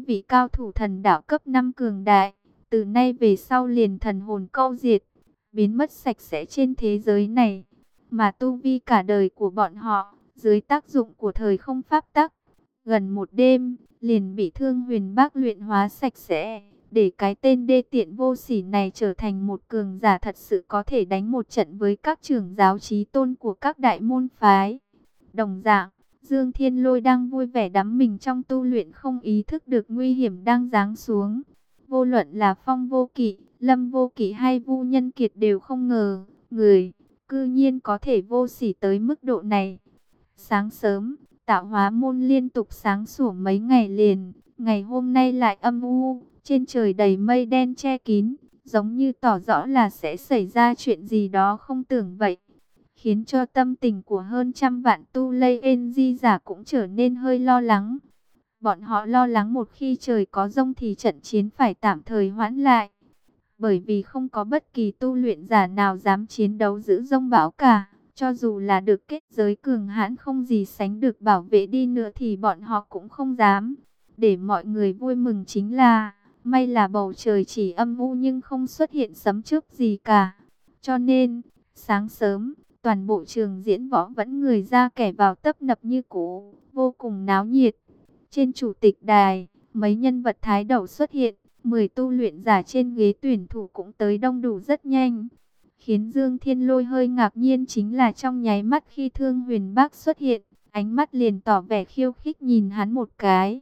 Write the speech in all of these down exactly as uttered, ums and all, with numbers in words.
vị cao thủ thần đạo cấp năm cường đại, từ nay về sau liền thần hồn câu diệt, biến mất sạch sẽ trên thế giới này. Mà tu vi cả đời của bọn họ, dưới tác dụng của thời không pháp tắc, gần một đêm, liền bị Thương Huyền Bác luyện hóa sạch sẽ, để cái tên đê tiện vô sỉ này trở thành một cường giả thật sự có thể đánh một trận với các trưởng giáo chí tôn của các đại môn phái. Đồng dạng, Dương Thiên Lôi đang vui vẻ đắm mình trong tu luyện, không ý thức được nguy hiểm đang giáng xuống. Vô luận là Phong Vô Kỵ, Lâm Vô Kỵ hay Vu Nhân Kiệt đều không ngờ, người cư nhiên có thể vô sỉ tới mức độ này. Sáng sớm, Tạo Hóa môn liên tục sáng sủa mấy ngày liền, ngày hôm nay lại âm u, trên trời đầy mây đen che kín, giống như tỏ rõ là sẽ xảy ra chuyện gì đó không tưởng vậy, khiến cho tâm tình của hơn trăm vạn tu lây en di giả cũng trở nên hơi lo lắng. Bọn họ lo lắng một khi trời có giông thì trận chiến phải tạm thời hoãn lại, bởi vì không có bất kỳ tu luyện giả nào dám chiến đấu giữa giông bão cả. Cho dù là được kết giới cường hãn không gì sánh được bảo vệ đi nữa thì bọn họ cũng không dám. Để mọi người vui mừng chính là, may là bầu trời chỉ âm u nhưng không xuất hiện sấm chớp gì cả. Cho nên, sáng sớm, toàn bộ trường diễn võ vẫn người ra kẻ vào tấp nập như cũ, vô cùng náo nhiệt. Trên chủ tịch đài, mấy nhân vật thái đầu xuất hiện, mười tu luyện giả trên ghế tuyển thủ cũng tới đông đủ rất nhanh. Khiến Dương Thiên Lôi hơi ngạc nhiên chính là trong nháy mắt khi Thương Huyền Bác xuất hiện, ánh mắt liền tỏ vẻ khiêu khích nhìn hắn một cái.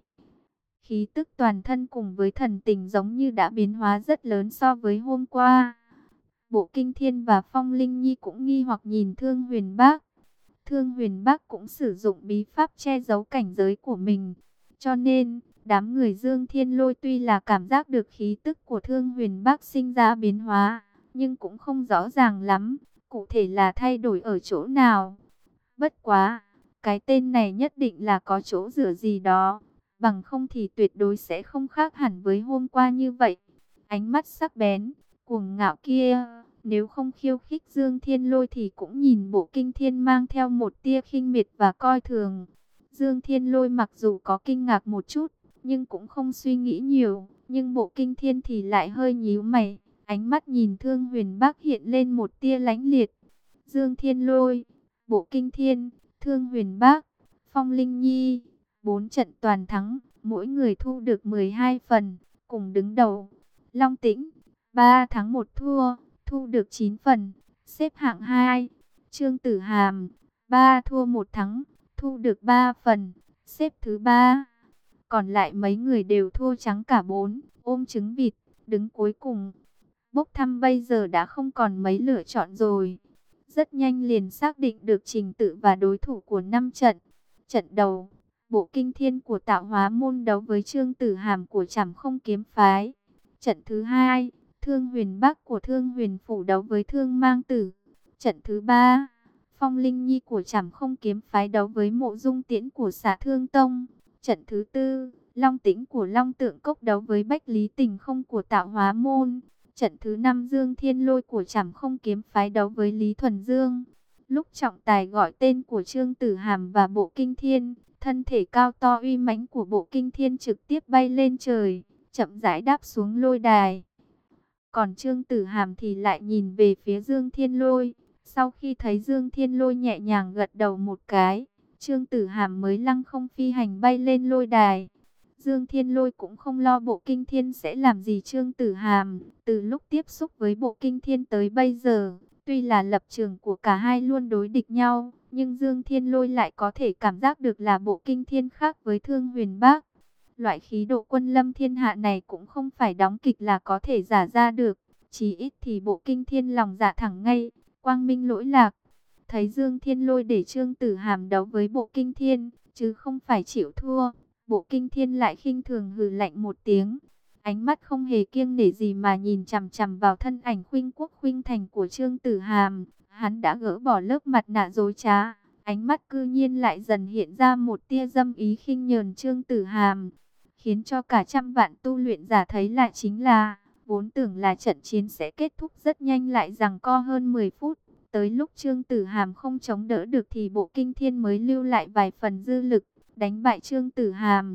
Khí tức toàn thân cùng với thần tình giống như đã biến hóa rất lớn so với hôm qua. Bộ Kinh Thiên và Phong Linh Nhi cũng nghi hoặc nhìn Thương Huyền Bác. Thương Huyền Bác cũng sử dụng bí pháp che giấu cảnh giới của mình. Cho nên, đám người Dương Thiên Lôi tuy là cảm giác được khí tức của Thương Huyền Bác sinh ra biến hóa, nhưng cũng không rõ ràng lắm, cụ thể là thay đổi ở chỗ nào. Bất quá, cái tên này nhất định là có chỗ dựa gì đó, bằng không thì tuyệt đối sẽ không khác hẳn với hôm qua như vậy. Ánh mắt sắc bén, cuồng ngạo kia, nếu không khiêu khích Dương Thiên Lôi thì cũng nhìn Bộ Kinh Thiên mang theo một tia khinh miệt và coi thường. Dương Thiên Lôi mặc dù có kinh ngạc một chút, nhưng cũng không suy nghĩ nhiều, nhưng Bộ Kinh Thiên thì lại hơi nhíu mày. Ánh mắt nhìn Thương Huyền Bác hiện lên một tia lãnh liệt. Dương Thiên Lôi, Bộ Kinh Thiên, Thương Huyền Bác, Phong Linh Nhi, bốn trận toàn thắng, mỗi người thu được mười hai phần, cùng đứng đầu. Long Tĩnh, ba thắng một thua, thu được chín phần, xếp hạng hai. Trương Tử Hàm, ba thua một thắng, thu được ba phần, xếp thứ ba. Còn lại mấy người đều thua trắng cả bốn, ôm trứng vịt, đứng cuối cùng. Bốc thăm bây giờ đã không còn mấy lựa chọn rồi. Rất nhanh liền xác định được trình tự và đối thủ của năm trận. Trận đầu, Bộ Kinh Thiên của Tạo Hóa môn đấu với Trương Tử Hàm của Trảm Không kiếm phái. Trận thứ hai, Thương Huyền Bác của Thương Huyền phủ đấu với Thương Mang Tử. Trận thứ ba, Phong Linh Nhi của Trảm Không kiếm phái đấu với Mộ Dung Tiễn của Xả Thương Tông. Trận thứ tư, Long Tĩnh của Long Tượng Cốc đấu với Bách Lý Tình Không của Tạo Hóa môn. Trận thứ năm, Dương Thiên Lôi của Trảm Không kiếm phái đấu với Lý Thuần Dương. Lúc trọng tài gọi tên của Trương Tử Hàm và Bộ Kinh Thiên, thân thể cao to uy mãnh của Bộ Kinh Thiên trực tiếp bay lên trời, chậm rãi đáp xuống lôi đài. Còn Trương Tử Hàm thì lại nhìn về phía Dương Thiên Lôi. Sau khi thấy Dương Thiên Lôi nhẹ nhàng gật đầu một cái, Trương Tử Hàm mới lăng không phi hành bay lên lôi đài. Dương Thiên Lôi cũng không lo Bộ Kinh Thiên sẽ làm gì Trương Tử Hàm. Từ lúc tiếp xúc với Bộ Kinh Thiên tới bây giờ, tuy là lập trường của cả hai luôn đối địch nhau, nhưng Dương Thiên Lôi lại có thể cảm giác được là Bộ Kinh Thiên khác với Thương Huyền Bác. Loại khí độ quân lâm thiên hạ này cũng không phải đóng kịch là có thể giả ra được. Chỉ ít thì Bộ Kinh Thiên lòng dạ thẳng ngay, quang minh lỗi lạc. Thấy Dương Thiên Lôi để Trương Tử Hàm đấu với Bộ Kinh Thiên, chứ không phải chịu thua. Bộ Kinh Thiên lại khinh thường hừ lạnh một tiếng, ánh mắt không hề kiêng nể gì mà nhìn chằm chằm vào thân ảnh khuynh quốc khuynh thành của Trương Tử Hàm. Hắn đã gỡ bỏ lớp mặt nạ dối trá, ánh mắt cư nhiên lại dần hiện ra một tia dâm ý khinh nhờn Trương Tử Hàm, khiến cho cả trăm vạn tu luyện giả thấy lại chính là, vốn tưởng là trận chiến sẽ kết thúc rất nhanh lại giằng co hơn mười phút. Tới lúc Trương Tử Hàm không chống đỡ được thì Bộ Kinh Thiên mới lưu lại vài phần dư lực, đánh bại Trương Tử Hàm.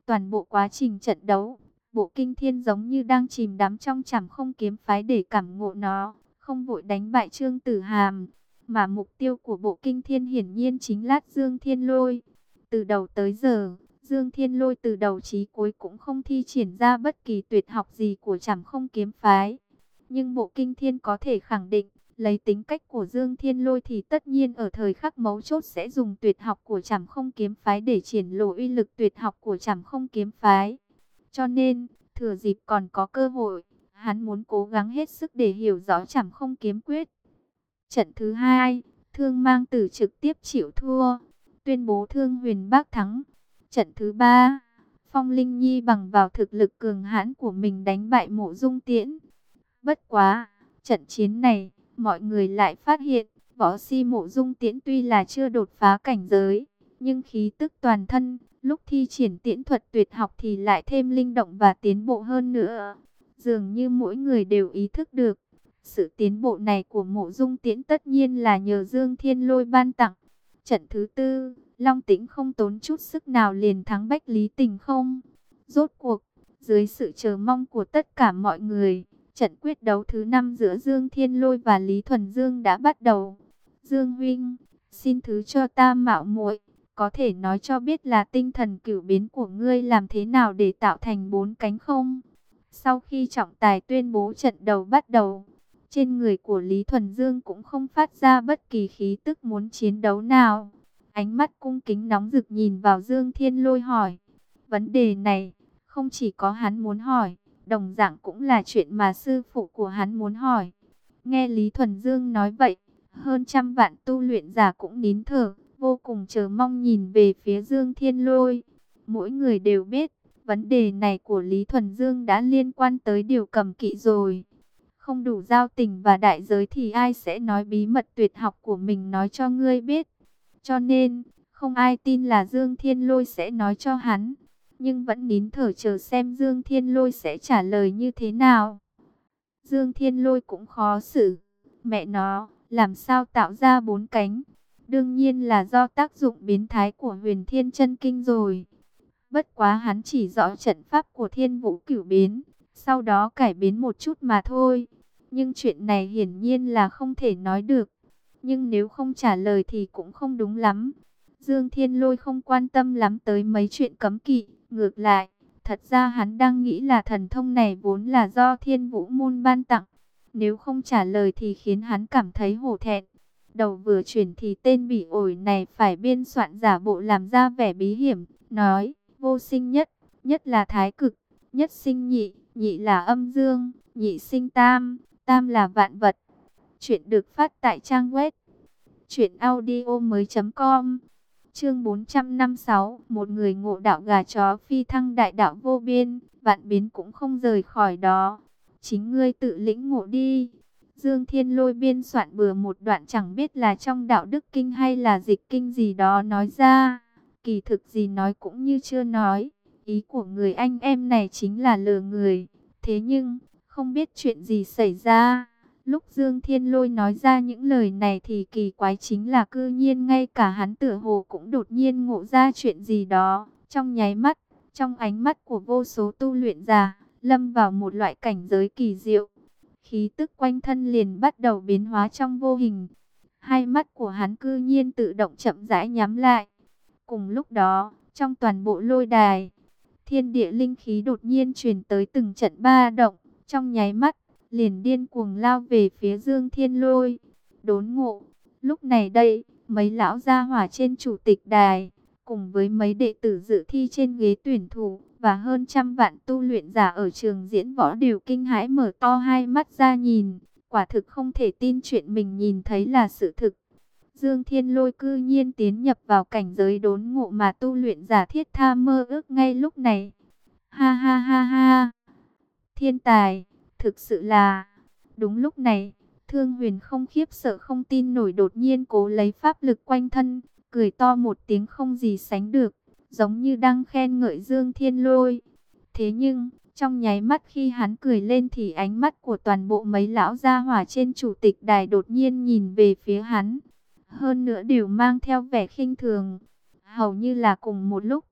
toàn bộ quá trình trận đấu, Bộ Kinh Thiên giống như đang chìm đắm trong Trảm Không kiếm phái để cảm ngộ nó, không vội đánh bại Trương Tử Hàm, mà mục tiêu của Bộ Kinh Thiên hiển nhiên chính là Dương Thiên Lôi. Từ đầu tới giờ, Dương Thiên Lôi từ đầu chí cuối cũng không thi triển ra bất kỳ tuyệt học gì của Trảm Không kiếm phái. Nhưng Bộ Kinh Thiên có thể khẳng định, lấy tính cách của Dương Thiên Lôi thì tất nhiên ở thời khắc mấu chốt sẽ dùng tuyệt học của Trảm Không kiếm phái để triển lộ uy lực tuyệt học của Trảm Không kiếm phái. Cho nên, thừa dịp còn có cơ hội, hắn muốn cố gắng hết sức để hiểu rõ Trảm Không kiếm quyết. Trận thứ hai, Thương Mang Tử trực tiếp chịu thua, tuyên bố Thương Huyền Bác thắng. Trận thứ ba, Phong Linh Nhi bằng vào thực lực cường hãn của mình đánh bại Mộ Dung Tiễn. Bất quá, trận chiến này, mọi người lại phát hiện, võ si Mộ Dung Tiễn tuy là chưa đột phá cảnh giới, nhưng khí tức toàn thân, lúc thi triển tiễn thuật tuyệt học thì lại thêm linh động và tiến bộ hơn nữa. Dường như mỗi người đều ý thức được, sự tiến bộ này của Mộ Dung Tiễn tất nhiên là nhờ Dương Thiên Lôi ban tặng. Trận thứ tư, Long Tĩnh không tốn chút sức nào liền thắng Bách Lý Tình không. Rốt cuộc, dưới sự chờ mong của tất cả mọi người, trận quyết đấu thứ năm giữa Dương Thiên Lôi và Lý Thuần Dương đã bắt đầu. Dương huynh, xin thứ cho ta mạo muội, có thể nói cho biết là tinh thần cửu biến của ngươi làm thế nào để tạo thành bốn cánh không? Sau khi trọng tài tuyên bố trận đầu bắt đầu, trên người của Lý Thuần Dương cũng không phát ra bất kỳ khí tức muốn chiến đấu nào. Ánh mắt cung kính nóng rực nhìn vào Dương Thiên Lôi hỏi. Vấn đề này, không chỉ có hắn muốn hỏi, đồng dạng cũng là chuyện mà sư phụ của hắn muốn hỏi. Nghe Lý Thuần Dương nói vậy, hơn trăm vạn tu luyện giả cũng nín thở, vô cùng chờ mong nhìn về phía Dương Thiên Lôi. Mỗi người đều biết, vấn đề này của Lý Thuần Dương đã liên quan tới điều cầm kỵ rồi. Không đủ giao tình và đại giới thì ai sẽ nói bí mật tuyệt học của mình nói cho ngươi biết. Cho nên, không ai tin là Dương Thiên Lôi sẽ nói cho hắn, nhưng vẫn nín thở chờ xem Dương Thiên Lôi sẽ trả lời như thế nào. Dương Thiên Lôi cũng khó xử, mẹ nó, làm sao tạo ra bốn cánh? Đương nhiên là do tác dụng biến thái của Huyền Thiên Chân Kinh rồi. Bất quá hắn chỉ rõ trận pháp của Thiên Vũ Cửu biến, sau đó cải biến một chút mà thôi. Nhưng chuyện này hiển nhiên là không thể nói được. Nhưng nếu không trả lời thì cũng không đúng lắm. Dương Thiên Lôi không quan tâm lắm tới mấy chuyện cấm kỵ. Ngược lại, thật ra hắn đang nghĩ là thần thông này vốn là do Thiên Vũ Môn ban tặng. Nếu không trả lời thì khiến hắn cảm thấy hổ thẹn. Đầu vừa chuyển thì tên bỉ ổi này phải biên soạn giả bộ làm ra vẻ bí hiểm. Nói, vô sinh nhất, nhất là thái cực, nhất sinh nhị, nhị là âm dương, nhị sinh tam, tam là vạn vật. Chuyện được phát tại trang web truyện audio mới chấm com. Chương bốn trăm năm mươi sáu, một người ngộ đạo gà chó phi thăng đại đạo vô biên, vạn biến cũng không rời khỏi đó. Chính ngươi tự lĩnh ngộ đi. Dương Thiên Lôi biên soạn bừa một đoạn chẳng biết là trong đạo đức kinh hay là dịch kinh gì đó nói ra. Kỳ thực gì nói cũng như chưa nói. Ý của người anh em này chính là lừa người. Thế nhưng, không biết chuyện gì xảy ra. Lúc Dương Thiên Lôi nói ra những lời này thì kỳ quái chính là cư nhiên ngay cả hắn tựa hồ cũng đột nhiên ngộ ra chuyện gì đó. Trong nháy mắt, trong ánh mắt của vô số tu luyện giả, lâm vào một loại cảnh giới kỳ diệu. Khí tức quanh thân liền bắt đầu biến hóa trong vô hình. Hai mắt của hắn cư nhiên tự động chậm rãi nhắm lại. Cùng lúc đó, trong toàn bộ lôi đài, thiên địa linh khí đột nhiên truyền tới từng trận ba động. Trong nháy mắt, liền điên cuồng lao về phía Dương Thiên Lôi. Đốn ngộ, lúc này đây, mấy lão gia hỏa trên chủ tịch đài, cùng với mấy đệ tử dự thi trên ghế tuyển thủ, và hơn trăm vạn tu luyện giả ở trường diễn võ đều kinh hãi mở to hai mắt ra nhìn. Quả thực không thể tin chuyện mình nhìn thấy là sự thực. Dương Thiên Lôi cư nhiên tiến nhập vào cảnh giới đốn ngộ mà tu luyện giả thiết tha mơ ước ngay lúc này. Ha ha ha ha! Thiên tài! Thực sự là... Đúng lúc này, Thương Huyền không khiếp sợ không tin nổi đột nhiên cố lấy pháp lực quanh thân, cười to một tiếng không gì sánh được, giống như đang khen ngợi Dương Thiên Lôi. Thế nhưng, trong nháy mắt khi hắn cười lên thì ánh mắt của toàn bộ mấy lão gia hỏa trên chủ tịch đài đột nhiên nhìn về phía hắn. Hơn nữa đều mang theo vẻ khinh thường. Hầu như là cùng một lúc,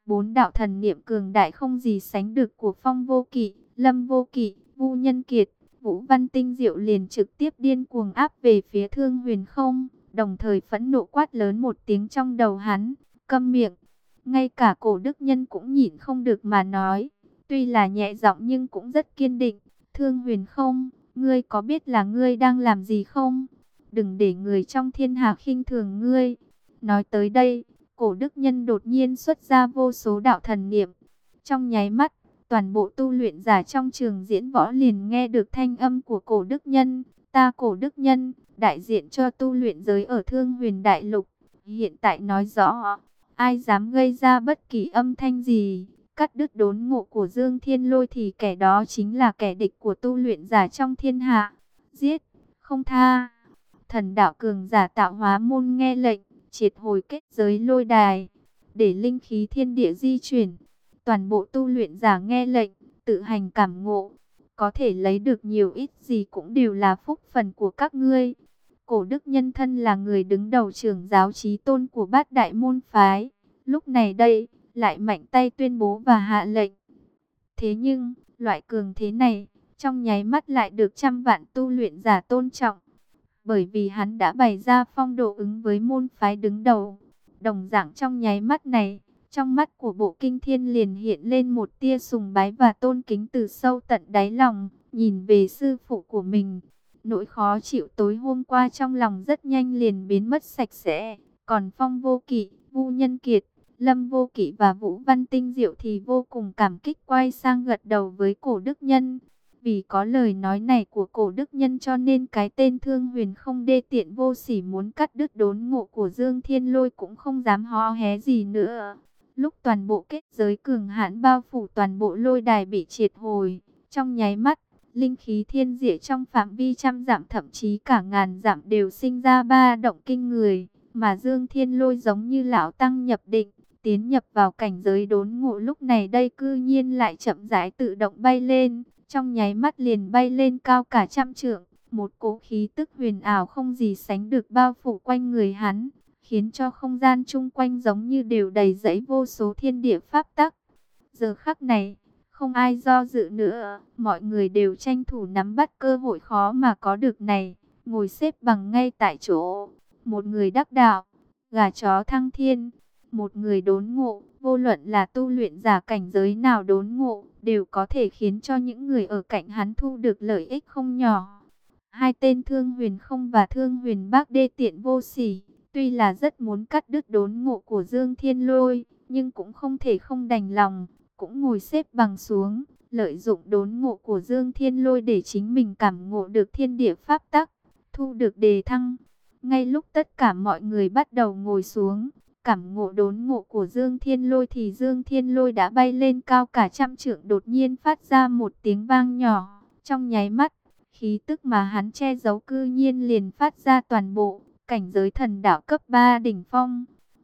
Bốn đạo thần niệm cường đại không gì sánh được của Phong Vô Kỵ, Lâm Vô Kỵ, Vu Nhân Kiệt, Vũ Văn Tinh Diệu liền trực tiếp điên cuồng áp về phía Thương Huyền Không, đồng thời phẫn nộ quát lớn một tiếng trong đầu hắn, câm miệng. Ngay cả Cổ Đức Nhân cũng nhịn không được mà nói, tuy là nhẹ giọng nhưng cũng rất kiên định, Thương Huyền Không, ngươi có biết là ngươi đang làm gì không? Đừng để người trong thiên hạ khinh thường ngươi. Nói tới đây, Cổ Đức Nhân đột nhiên xuất ra vô số đạo thần niệm. Trong nháy mắt, toàn bộ tu luyện giả trong trường diễn võ liền nghe được thanh âm của Cổ Đức Nhân. Ta Cổ Đức Nhân, đại diện cho tu luyện giới ở Thương Huyền Đại Lục. Hiện tại nói rõ, ai dám gây ra bất kỳ âm thanh gì, cắt đứt đốn ngộ của Dương Thiên Lôi thì kẻ đó chính là kẻ địch của tu luyện giả trong thiên hạ. Giết, không tha. Thần đạo cường giả Tạo Hóa môn nghe lệnh, triệt hồi kết giới lôi đài, để linh khí thiên địa di chuyển. Toàn bộ tu luyện giả nghe lệnh, tự hành cảm ngộ, có thể lấy được nhiều ít gì cũng đều là phúc phần của các ngươi. Cổ Đức Nhân thân là người đứng đầu trưởng giáo chí tôn của bát đại môn phái, lúc này đây, lại mạnh tay tuyên bố và hạ lệnh. Thế nhưng, loại cường thế này, trong nháy mắt lại được trăm vạn tu luyện giả tôn trọng. Bởi vì hắn đã bày ra phong độ ứng với môn phái đứng đầu. Đồng dạng trong nháy mắt này, trong mắt của Bộ Kinh Thiên liền hiện lên một tia sùng bái và tôn kính từ sâu tận đáy lòng, nhìn về sư phụ của mình. Nỗi khó chịu tối hôm qua trong lòng rất nhanh liền biến mất sạch sẽ. Còn Phong Vô Kỵ, Vu Nhân Kiệt, Lâm Vô Kỵ và Vũ Văn Tinh Diệu thì vô cùng cảm kích quay sang gật đầu với Cổ Đức Nhân. Vì có lời nói này của Cổ Đức Nhân cho nên cái tên Thương Huyền Không đê tiện vô sỉ muốn cắt đứt đốn ngộ của Dương Thiên Lôi cũng không dám hó hé gì nữa. Lúc toàn bộ kết giới cường hãn bao phủ toàn bộ lôi đài bị triệt hồi, trong nháy mắt, linh khí thiên địa trong phạm vi trăm dặm thậm chí cả ngàn dặm đều sinh ra ba động kinh người, mà Dương Thiên Lôi giống như lão tăng nhập định, tiến nhập vào cảnh giới đốn ngộ lúc này đây cư nhiên lại chậm rãi tự động bay lên. Trong nháy mắt liền bay lên cao cả trăm trượng, một cỗ khí tức huyền ảo không gì sánh được bao phủ quanh người hắn, khiến cho không gian chung quanh giống như đều đầy rẫy vô số thiên địa pháp tắc. Giờ khắc này, không ai do dự nữa, mọi người đều tranh thủ nắm bắt cơ hội khó mà có được này, ngồi xếp bằng ngay tại chỗ. Một người đắc đạo, gà chó thăng thiên, một người đốn ngộ, vô luận là tu luyện giả cảnh giới nào đốn ngộ, đều có thể khiến cho những người ở cạnh hắn thu được lợi ích không nhỏ. Hai tên Thương Huyền Không và Thương Huyền Bác đê tiện vô sỉ, tuy là rất muốn cắt đứt đốn ngộ của Dương Thiên Lôi, nhưng cũng không thể không đành lòng, cũng ngồi xếp bằng xuống, lợi dụng đốn ngộ của Dương Thiên Lôi để chính mình cảm ngộ được thiên địa pháp tắc, thu được đề thăng. Ngay lúc tất cả mọi người bắt đầu ngồi xuống, cảm ngộ đốn ngộ của Dương Thiên Lôi thì Dương Thiên Lôi đã bay lên cao cả trăm trượng, đột nhiên phát ra một tiếng vang nhỏ. Trong nháy mắt, khí tức mà hắn che giấu cư nhiên liền phát ra toàn bộ, cảnh giới thần đạo cấp ba đỉnh phong.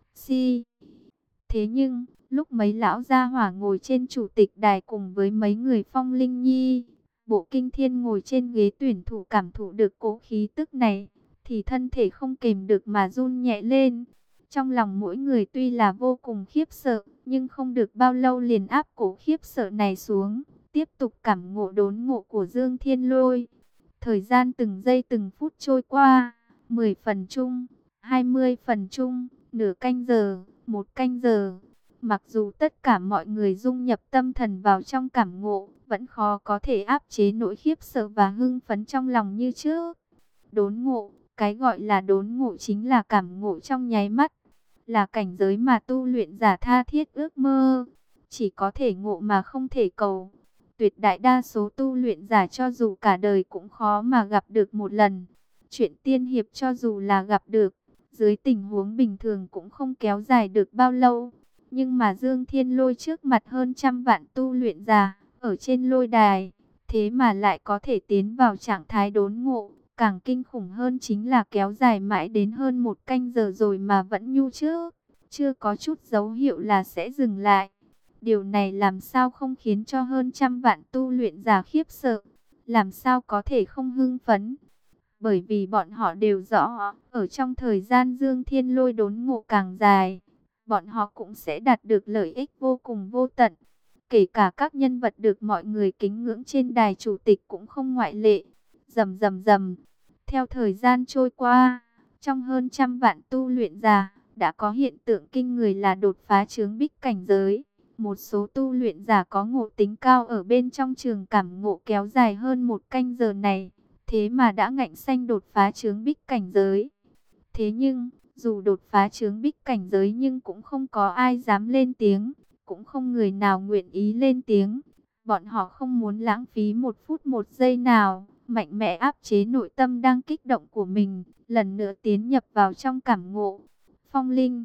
Si. Thế nhưng, lúc mấy lão gia hỏa ngồi trên chủ tịch đài cùng với mấy người Phong Linh Nhi, Bộ Kinh Thiên ngồi trên ghế tuyển thủ cảm thụ được cỗ khí tức này, thì thân thể không kềm được mà run nhẹ lên. Trong lòng mỗi người tuy là vô cùng khiếp sợ, nhưng không được bao lâu liền áp cổ khiếp sợ này xuống, tiếp tục cảm ngộ đốn ngộ của Dương Thiên Lôi. Thời gian từng giây từng phút trôi qua, mười phần chung, hai mươi phần chung, nửa canh giờ, một canh giờ. Mặc dù tất cả mọi người dung nhập tâm thần vào trong cảm ngộ, vẫn khó có thể áp chế nỗi khiếp sợ và hưng phấn trong lòng như trước. Đốn ngộ, cái gọi là đốn ngộ chính là cảm ngộ trong nháy mắt, là cảnh giới mà tu luyện giả tha thiết ước mơ, chỉ có thể ngộ mà không thể cầu. Tuyệt đại đa số tu luyện giả cho dù cả đời cũng khó mà gặp được một lần. Chuyện tiên hiệp cho dù là gặp được, dưới tình huống bình thường cũng không kéo dài được bao lâu. Nhưng mà Dương Thiên Lôi trước mặt hơn trăm vạn tu luyện giả, ở trên lôi đài, thế mà lại có thể tiến vào trạng thái đốn ngộ. Càng kinh khủng hơn chính là kéo dài mãi đến hơn một canh giờ rồi mà vẫn nhu trước, chưa có chút dấu hiệu là sẽ dừng lại. Điều này làm sao không khiến cho hơn trăm vạn tu luyện giả khiếp sợ, làm sao có thể không hưng phấn. Bởi vì bọn họ đều rõ, ở trong thời gian Dương Thiên Lôi đốn ngộ càng dài, bọn họ cũng sẽ đạt được lợi ích vô cùng vô tận. Kể cả các nhân vật được mọi người kính ngưỡng trên đài chủ tịch cũng không ngoại lệ. Rầm rầm rầm. Theo thời gian trôi qua, trong hơn trăm vạn tu luyện giả, đã có hiện tượng kinh người là đột phá chướng bích cảnh giới. Một số tu luyện giả có ngộ tính cao ở bên trong trường cảm ngộ kéo dài hơn một canh giờ này, thế mà đã ngạnh xanh đột phá chướng bích cảnh giới. Thế nhưng, dù đột phá chướng bích cảnh giới nhưng cũng không có ai dám lên tiếng, cũng không người nào nguyện ý lên tiếng. Bọn họ không muốn lãng phí một phút một giây nào, mạnh mẽ áp chế nội tâm đang kích động của mình, lần nữa tiến nhập vào trong cảm ngộ. Phong Linh,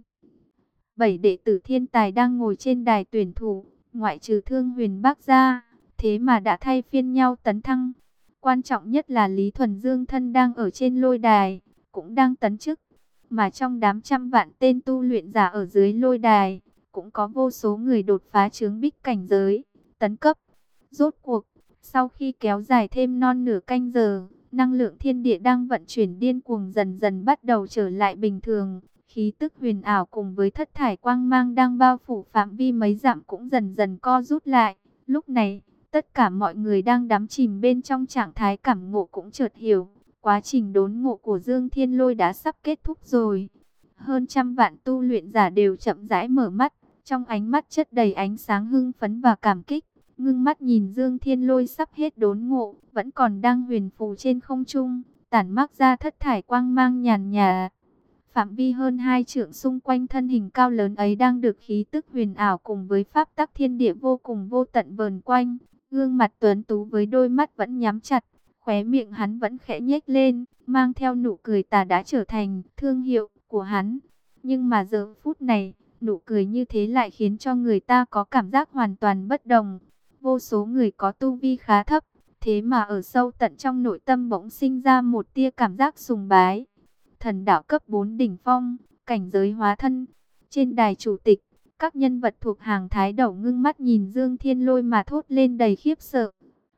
bảy đệ tử thiên tài đang ngồi trên đài tuyển thủ, ngoại trừ Thương Huyền Bắc ra, thế mà đã thay phiên nhau tấn thăng. Quan trọng nhất là Lý Thuần Dương thân đang ở trên lôi đài, cũng đang tấn chức. Mà trong đám trăm vạn tên tu luyện giả ở dưới lôi đài, cũng có vô số người đột phá chướng bích cảnh giới, tấn cấp. Rốt cuộc, sau khi kéo dài thêm non nửa canh giờ, năng lượng thiên địa đang vận chuyển điên cuồng dần dần bắt đầu trở lại bình thường. Khí tức huyền ảo cùng với thất thải quang mang đang bao phủ phạm vi mấy dặm cũng dần dần co rút lại. Lúc này, tất cả mọi người đang đắm chìm bên trong trạng thái cảm ngộ cũng chợt hiểu. Quá trình đốn ngộ của Dương Thiên Lôi đã sắp kết thúc rồi. Hơn trăm vạn tu luyện giả đều chậm rãi mở mắt, trong ánh mắt chất đầy ánh sáng hưng phấn và cảm kích. Ngưng mắt nhìn Dương Thiên Lôi sắp hết đốn ngộ, vẫn còn đang huyền phù trên không trung, tản mác ra thất thải quang mang nhàn nhạt. Phạm vi hơn hai trượng xung quanh thân hình cao lớn ấy đang được khí tức huyền ảo cùng với pháp tắc thiên địa vô cùng vô tận vờn quanh. Gương mặt tuấn tú với đôi mắt vẫn nhắm chặt, khóe miệng hắn vẫn khẽ nhếch lên, mang theo nụ cười tà đã trở thành thương hiệu của hắn. Nhưng mà giờ phút này, nụ cười như thế lại khiến cho người ta có cảm giác hoàn toàn bất đồng. Vô số người có tu vi khá thấp, thế mà ở sâu tận trong nội tâm bỗng sinh ra một tia cảm giác sùng bái. Thần đạo cấp bốn đỉnh phong, cảnh giới hóa thân. Trên đài chủ tịch, các nhân vật thuộc hàng thái đầu ngưng mắt nhìn Dương Thiên Lôi mà thốt lên đầy khiếp sợ.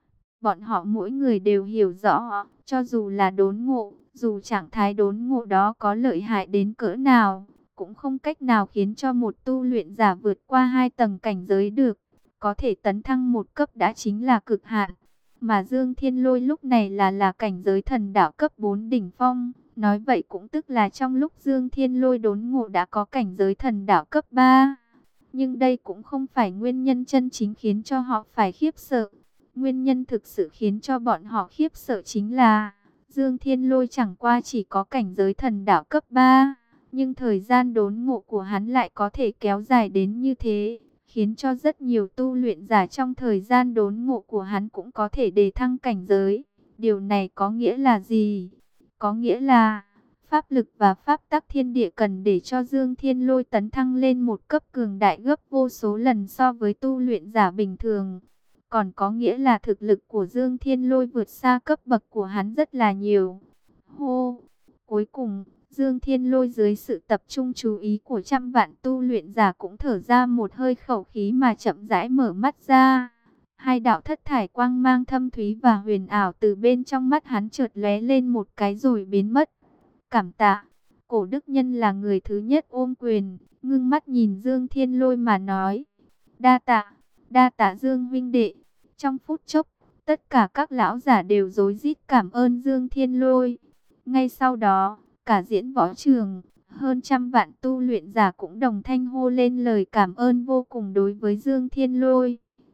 Bọn họ mỗi người đều hiểu rõ, cho dù là đốn ngộ, dù trạng thái đốn ngộ đó có lợi hại đến cỡ nào, cũng không cách nào khiến cho một tu luyện giả vượt qua hai tầng cảnh giới được. Có thể tấn thăng một cấp đã chính là cực hạn. Mà Dương Thiên Lôi lúc này là là cảnh giới thần đạo cấp bốn đỉnh phong. Nói vậy cũng tức là trong lúc Dương Thiên Lôi đốn ngộ đã có cảnh giới thần đạo cấp ba. Nhưng đây cũng không phải nguyên nhân chân chính khiến cho họ phải khiếp sợ. Nguyên nhân thực sự khiến cho bọn họ khiếp sợ chính là Dương Thiên Lôi chẳng qua chỉ có cảnh giới thần đạo cấp ba. Nhưng thời gian đốn ngộ của hắn lại có thể kéo dài đến như thế, khiến cho rất nhiều tu luyện giả trong thời gian đốn ngộ của hắn cũng có thể đề thăng cảnh giới. Điều này có nghĩa là gì? Có nghĩa là pháp lực và pháp tắc thiên địa cần để cho Dương Thiên Lôi tấn thăng lên một cấp cường đại gấp vô số lần so với tu luyện giả bình thường. Còn có nghĩa là thực lực của Dương Thiên Lôi vượt xa cấp bậc của hắn rất là nhiều. Hô! Cuối cùng, Dương Thiên Lôi dưới sự tập trung chú ý của trăm vạn tu luyện giả cũng thở ra một hơi khẩu khí mà chậm rãi mở mắt ra. Hai đạo thất thải quang mang thâm thúy và huyền ảo từ bên trong mắt hắn chợt lóe lên một cái rồi biến mất. Cảm tạ. Cổ đức nhân là người thứ nhất ôm quyền, ngưng mắt nhìn Dương Thiên Lôi mà nói. Đa tạ, đa tạ Dương huynh đệ. Trong phút chốc, tất cả các lão giả đều rối rít cảm ơn Dương Thiên Lôi. Ngay sau đó, cả diễn võ trường, hơn trăm vạn tu luyện giả cũng đồng thanh hô lên lời cảm ơn vô cùng đối với Dương Thiên Lôi.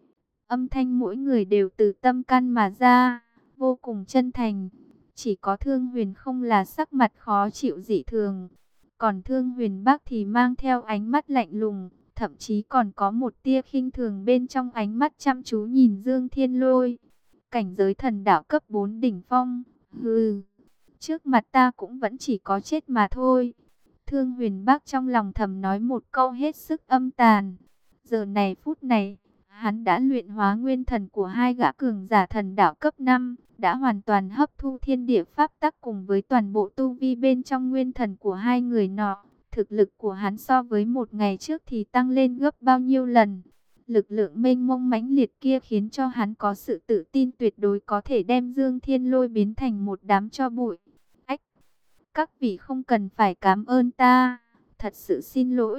Âm thanh mỗi người đều từ tâm can mà ra, vô cùng chân thành. Chỉ có Thương Huyền không là sắc mặt khó chịu dị thường. Còn Thương Huyền Bắc thì mang theo ánh mắt lạnh lùng, thậm chí còn có một tia khinh thường bên trong ánh mắt chăm chú nhìn Dương Thiên Lôi. Cảnh giới thần đạo cấp bốn đỉnh phong, hừ, trước mặt ta cũng vẫn chỉ có chết mà thôi. Thương Huyền Bắc trong lòng thầm nói một câu hết sức âm tàn. Giờ này phút này, hắn đã luyện hóa nguyên thần của hai gã cường giả thần đạo cấp năm, đã hoàn toàn hấp thu thiên địa pháp tắc cùng với toàn bộ tu vi bên trong nguyên thần của hai người nọ. Thực lực của hắn so với một ngày trước thì tăng lên gấp bao nhiêu lần. Lực lượng mênh mông mãnh liệt kia khiến cho hắn có sự tự tin tuyệt đối có thể đem Dương Thiên Lôi biến thành một đám tro bụi. Ách! Các vị không cần phải cảm ơn ta. Thật sự xin lỗi, thật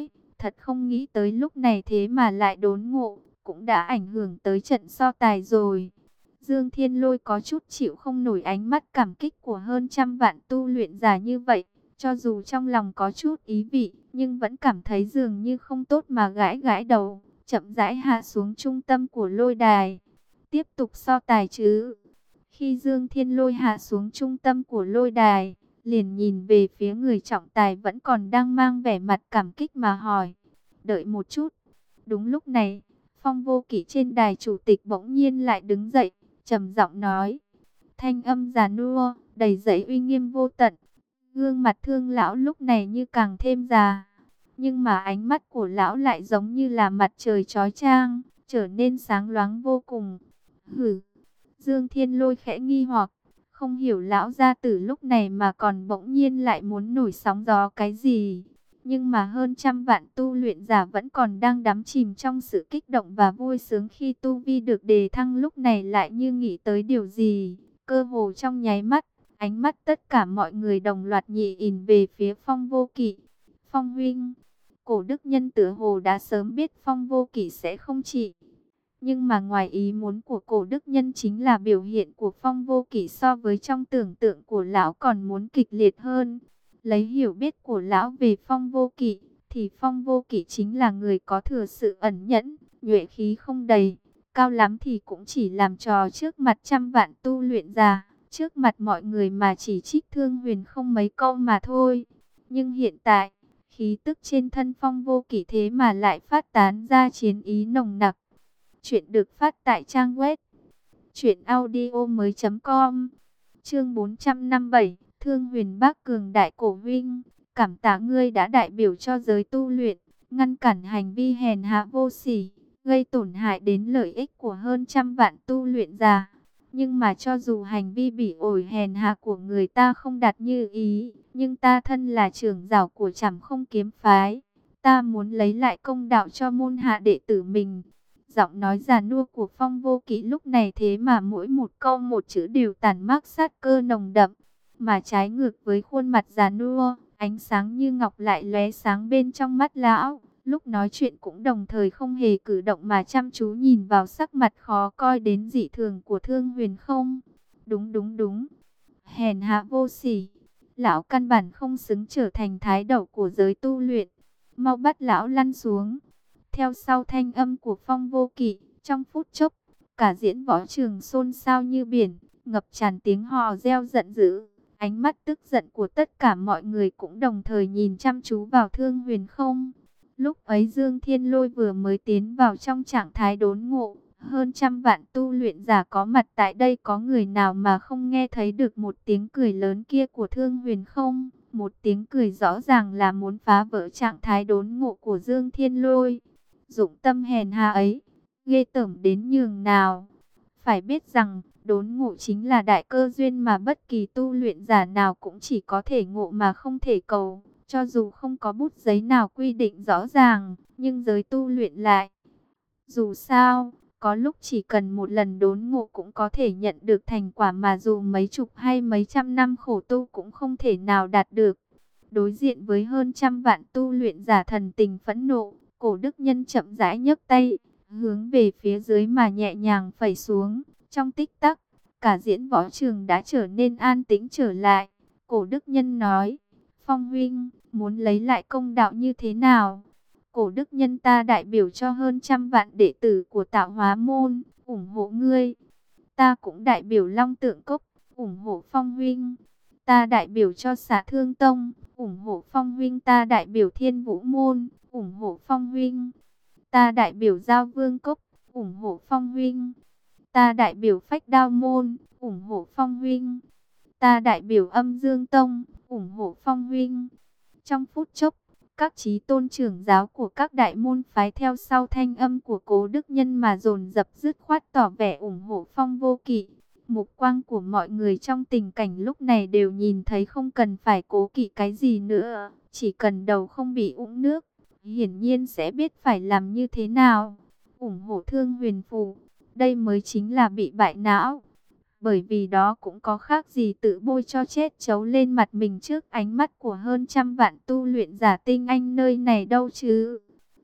thật không nghĩ tới lúc này thế mà lại đốn ngộ, cũng đã ảnh hưởng tới trận so tài rồi. Dương Thiên Lôi có chút chịu không nổi ánh mắt cảm kích của hơn trăm vạn tu luyện giả như vậy. Cho dù trong lòng có chút ý vị, nhưng vẫn cảm thấy dường như không tốt mà gãi gãi đầu, chậm rãi hạ xuống trung tâm của lôi đài. Tiếp tục so tài chứ. Khi Dương Thiên Lôi hạ xuống trung tâm của lôi đài, liền nhìn về phía người trọng tài vẫn còn đang mang vẻ mặt cảm kích mà hỏi. Đợi một chút. Đúng lúc này, Phong Vô Kỵ trên đài chủ tịch bỗng nhiên lại đứng dậy, trầm giọng nói. Thanh âm già nua, đầy dẫy uy nghiêm vô tận. Gương mặt Thương lão lúc này như càng thêm già, nhưng mà ánh mắt của lão lại giống như là mặt trời chói chang, trở nên sáng loáng vô cùng. Hử! Dương Thiên Lôi khẽ nghi hoặc, không hiểu lão gia tử lúc này mà còn bỗng nhiên lại muốn nổi sóng gió cái gì. Nhưng mà hơn trăm vạn tu luyện giả vẫn còn đang đắm chìm trong sự kích động và vui sướng khi tu vi được đề thăng, lúc này lại như nghĩ tới điều gì, cơ hồ trong nháy mắt. Ánh mắt tất cả mọi người đồng loạt nhị nhìn về phía Phong Vô Kỵ. Phong huynh, Cổ Đức Nhân tựa hồ đã sớm biết Phong Vô Kỵ sẽ không chỉ. Nhưng mà ngoài ý muốn của Cổ Đức Nhân chính là biểu hiện của Phong Vô Kỵ so với trong tưởng tượng của lão còn muốn kịch liệt hơn. Lấy hiểu biết của lão về Phong Vô Kỵ, thì Phong Vô Kỵ chính là người có thừa sự ẩn nhẫn, nhuệ khí không đầy. Cao lắm thì cũng chỉ làm trò trước mặt trăm vạn tu luyện giả, trước mặt mọi người mà chỉ trích Thương Huyền không mấy câu mà thôi. Nhưng hiện tại, khí tức trên thân Phong Vô Kỵ thế mà lại phát tán ra chiến ý nồng nặc. Chuyện được phát tại trang web truyện audio mới chấm com. Chương bốn trăm năm mươi bảy, Thương Huyền Bác Cường đại cổ huynh, cảm tạ ngươi đã đại biểu cho giới tu luyện, ngăn cản hành vi hèn hạ vô sỉ, gây tổn hại đến lợi ích của hơn trăm vạn tu luyện giả. Nhưng mà cho dù hành vi bỉ ổi hèn hạ của người ta không đạt như ý, nhưng ta thân là trưởng giáo của Trảm Không Kiếm Phái, ta muốn lấy lại công đạo cho môn hạ đệ tử mình. Giọng nói già nua của Phong Vô Kỵ lúc này thế mà mỗi một câu một chữ đều tản mát sát cơ nồng đậm, mà trái ngược với khuôn mặt già nua, ánh sáng như ngọc lại lóe sáng bên trong mắt lão. Lúc nói chuyện cũng đồng thời không hề cử động mà chăm chú nhìn vào sắc mặt khó coi đến dị thường của Thương Huyền không. Đúng đúng đúng, hèn hạ vô sỉ, lão căn bản không xứng trở thành thái đầu của giới tu luyện. Mau bắt lão lăn xuống. Theo sau thanh âm của Phong Vô Kỵ, trong phút chốc, cả diễn võ trường xôn xao như biển, ngập tràn tiếng hò reo giận dữ. Ánh mắt tức giận của tất cả mọi người cũng đồng thời nhìn chăm chú vào Thương Huyền không. Lúc ấy Dương Thiên Lôi vừa mới tiến vào trong trạng thái đốn ngộ, hơn trăm vạn tu luyện giả có mặt tại đây, có người nào mà không nghe thấy được một tiếng cười lớn kia của Thương Huyền không? Một tiếng cười rõ ràng là muốn phá vỡ trạng thái đốn ngộ của Dương Thiên Lôi. Dụng tâm hèn hạ ấy, ghê tởm đến nhường nào. Phải biết rằng, đốn ngộ chính là đại cơ duyên mà bất kỳ tu luyện giả nào cũng chỉ có thể ngộ mà không thể cầu. Cho dù không có bút giấy nào quy định rõ ràng, nhưng giới tu luyện lại. Dù sao, có lúc chỉ cần một lần đốn ngộ cũng có thể nhận được thành quả mà dù mấy chục hay mấy trăm năm khổ tu cũng không thể nào đạt được. Đối diện với hơn trăm vạn tu luyện giả thần tình phẫn nộ, Cổ Đức Nhân chậm rãi nhấc tay, hướng về phía dưới mà nhẹ nhàng phẩy xuống. Trong tích tắc, cả diễn võ trường đã trở nên an tĩnh trở lại. Cổ Đức Nhân nói, Phong huynh, muốn lấy lại công đạo như thế nào? Cổ Đức Nhân ta đại biểu cho hơn trăm vạn đệ tử của Tạo Hóa Môn, ủng hộ ngươi. Ta cũng đại biểu Long Tượng Cốc, ủng hộ Phong huynh. Ta đại biểu cho Xả Thương Tông, ủng hộ Phong huynh. Ta đại biểu Thiên Vũ Môn, ủng hộ Phong huynh. Ta đại biểu Giao Vương Cốc, ủng hộ Phong huynh. Ta đại biểu Phách Đao Môn, ủng hộ Phong huynh. Ta đại biểu Âm Dương Tông, ủng hộ Phong huynh. Trong phút chốc, các chí tôn trưởng giáo của các đại môn phái theo sau thanh âm của Cố Đức Nhân mà dồn dập dứt khoát tỏ vẻ ủng hộ Phong Vô Kỵ. Mục quang của mọi người trong tình cảnh lúc này đều nhìn thấy không cần phải cố kỵ cái gì nữa, chỉ cần đầu không bị úng nước, hiển nhiên sẽ biết phải làm như thế nào. Ủng hộ Thương Huyền Phù, đây mới chính là bị bại não. Bởi vì đó cũng có khác gì tự bôi cho chết chấu lên mặt mình trước ánh mắt của hơn trăm vạn tu luyện giả tinh anh nơi này đâu chứ.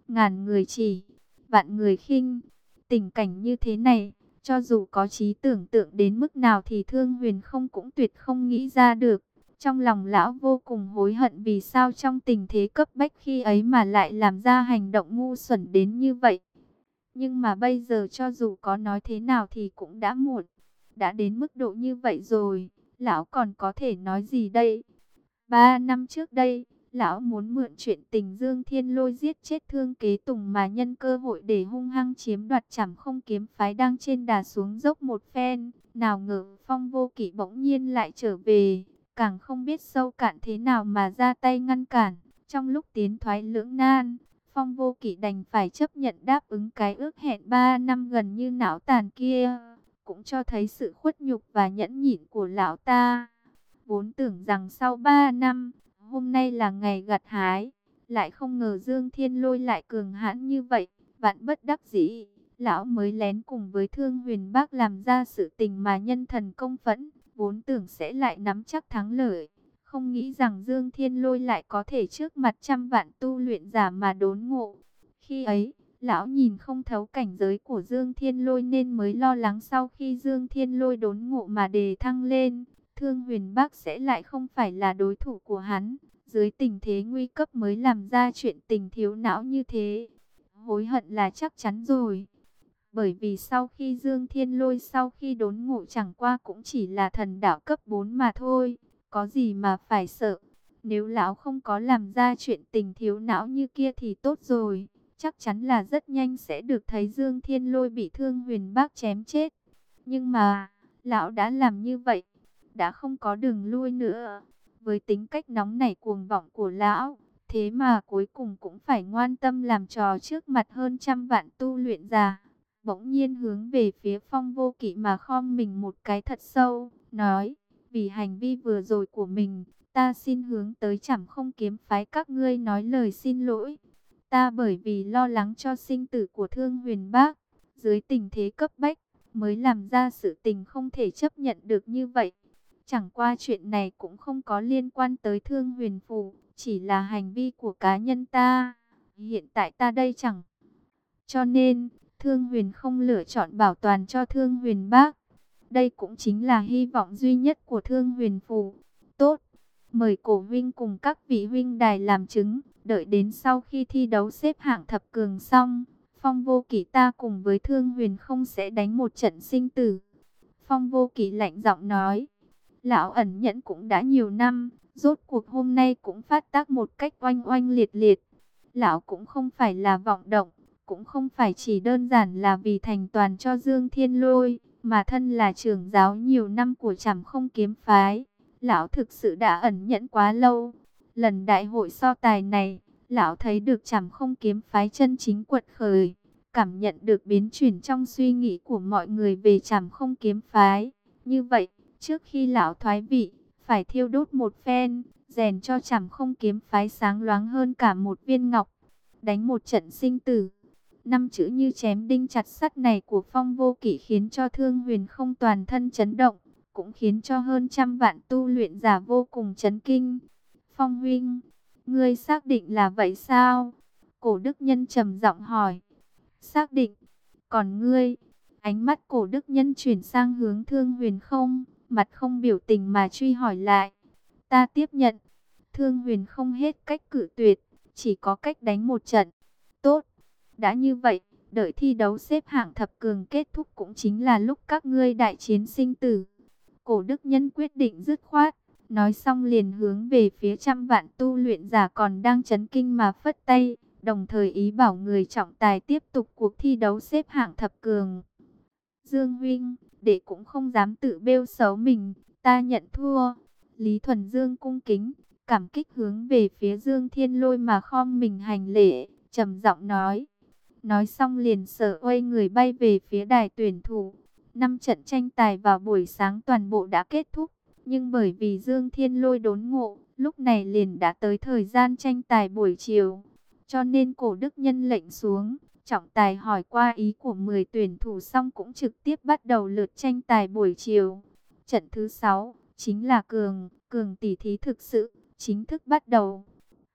ngàn người chỉ, vạn người khinh. Tình cảnh như thế này, cho dù có trí tưởng tượng đến mức nào thì Thương Huyền không cũng tuyệt không nghĩ ra được. Trong lòng lão vô cùng hối hận vì sao trong tình thế cấp bách khi ấy mà lại làm ra hành động ngu xuẩn đến như vậy. Nhưng mà bây giờ cho dù có nói thế nào thì cũng đã muộn. Đã đến mức độ như vậy rồi, lão còn có thể nói gì đây? Ba năm trước đây, lão muốn mượn chuyện tình Dương Thiên Lôi giết chết Thương Kế Tùng mà nhân cơ hội để hung hăng chiếm đoạt Trảm Không kiếm phái đang trên đà xuống dốc một phen. Nào ngờ Phong Vô Kỵ bỗng nhiên lại trở về, càng không biết sâu cạn thế nào mà ra tay ngăn cản. Trong lúc tiến thoái lưỡng nan, Phong Vô Kỵ đành phải chấp nhận đáp ứng cái ước hẹn ba năm gần như não tàn kia, cũng cho thấy sự khuất nhục và nhẫn nhịn của lão ta. Vốn tưởng rằng sau ba năm, hôm nay là ngày gặt hái, lại không ngờ Dương Thiên Lôi lại cường hãn như vậy. Vạn bất đắc dĩ, lão mới lén cùng với Thương Huyền Bác làm ra sự tình mà nhân thần công phẫn, vốn tưởng sẽ lại nắm chắc thắng lợi. Không nghĩ rằng Dương Thiên Lôi lại có thể trước mặt trăm vạn tu luyện giả mà đốn ngộ. Khi ấy, lão nhìn không thấu cảnh giới của Dương Thiên Lôi nên mới lo lắng sau khi Dương Thiên Lôi đốn ngộ mà đề thăng lên, Thương Huyền Bác sẽ lại không phải là đối thủ của hắn. Dưới tình thế nguy cấp mới làm ra chuyện tình thiếu não như thế. Hối hận là chắc chắn rồi. Bởi vì sau khi Dương Thiên Lôi sau khi đốn ngộ chẳng qua cũng chỉ là thần đạo cấp bốn mà thôi. Có gì mà phải sợ. Nếu lão không có làm ra chuyện tình thiếu não như kia thì tốt rồi. Chắc chắn là rất nhanh sẽ được thấy Dương Thiên Lôi bị Thương Huyền Bác chém chết. Nhưng mà, lão đã làm như vậy, đã không có đường lui nữa. Với tính cách nóng nảy cuồng vọng của lão, thế mà cuối cùng cũng phải ngoan tâm làm trò trước mặt hơn trăm vạn tu luyện giả. Bỗng nhiên hướng về phía Phong Vô Kỵ mà khom mình một cái thật sâu, nói, vì hành vi vừa rồi của mình, ta xin hướng tới Trảm Không kiếm phái các ngươi nói lời xin lỗi. Ta bởi vì lo lắng cho sinh tử của Thương Huyền Bác, dưới tình thế cấp bách, mới làm ra sự tình không thể chấp nhận được như vậy. Chẳng qua chuyện này cũng không có liên quan tới Thương Huyền Phủ, chỉ là hành vi của cá nhân ta. Hiện tại ta đây chẳng. Cho nên, Thương Huyền không lựa chọn bảo toàn cho Thương Huyền Bác. Đây cũng chính là hy vọng duy nhất của Thương Huyền Phủ. Tốt, mời cổ huynh cùng các vị huynh đài làm chứng, đợi đến sau khi thi đấu xếp hạng thập cường xong, Phong Vô Kỵ ta cùng với Thương Huyền không sẽ đánh một trận sinh tử. Phong Vô Kỵ lạnh giọng nói. Lão ẩn nhẫn cũng đã nhiều năm, rốt cuộc hôm nay cũng phát tác một cách oanh oanh liệt liệt. Lão cũng không phải là vọng động, cũng không phải chỉ đơn giản là vì thành toàn cho Dương Thiên Lôi, mà thân là trưởng giáo nhiều năm của Trảm Không kiếm phái. Lão thực sự đã ẩn nhẫn quá lâu. Lần đại hội so tài này, lão thấy được Trảm Không kiếm phái chân chính quật khởi, cảm nhận được biến chuyển trong suy nghĩ của mọi người về Trảm Không kiếm phái. Như vậy, trước khi lão thoái vị, phải thiêu đốt một phen, rèn cho Trảm Không kiếm phái sáng loáng hơn cả một viên ngọc, đánh một trận sinh tử. Năm chữ như chém đinh chặt sắt này của Phong Vô Kỵ khiến cho Thương Huyền không toàn thân chấn động, cũng khiến cho hơn trăm vạn tu luyện giả vô cùng chấn kinh. Phong huynh, ngươi xác định là vậy sao? Cổ Đức Nhân trầm giọng hỏi. Xác định. Còn ngươi? Ánh mắt Cổ Đức Nhân chuyển sang hướng Thương Huyền không, mặt không biểu tình mà truy hỏi lại. Ta tiếp nhận. Thương Huyền không hết cách cự tuyệt, chỉ có cách đánh một trận. Tốt. Đã như vậy, đợi thi đấu xếp hạng thập cường kết thúc cũng chính là lúc các ngươi đại chiến sinh tử. Cổ Đức Nhân quyết định dứt khoát, nói xong liền hướng về phía trăm vạn tu luyện giả còn đang chấn kinh mà phất tay, đồng thời ý bảo người trọng tài tiếp tục cuộc thi đấu xếp hạng thập cường. Dương huynh, đệ cũng không dám tự bêu xấu mình, ta nhận thua. Lý Thuần Dương cung kính, cảm kích hướng về phía Dương Thiên Lôi mà khom mình hành lễ, trầm giọng nói. Nói xong liền sở oai người bay về phía đài tuyển thủ. Năm trận tranh tài vào buổi sáng toàn bộ đã kết thúc, nhưng bởi vì Dương Thiên Lôi đốn ngộ, lúc này liền đã tới thời gian tranh tài buổi chiều. Cho nên Cổ Đức Nhân lệnh xuống, trọng tài hỏi qua ý của mười tuyển thủ xong cũng trực tiếp bắt đầu lượt tranh tài buổi chiều. Trận thứ sáu, chính là cường, cường tỷ thí thực sự, chính thức bắt đầu.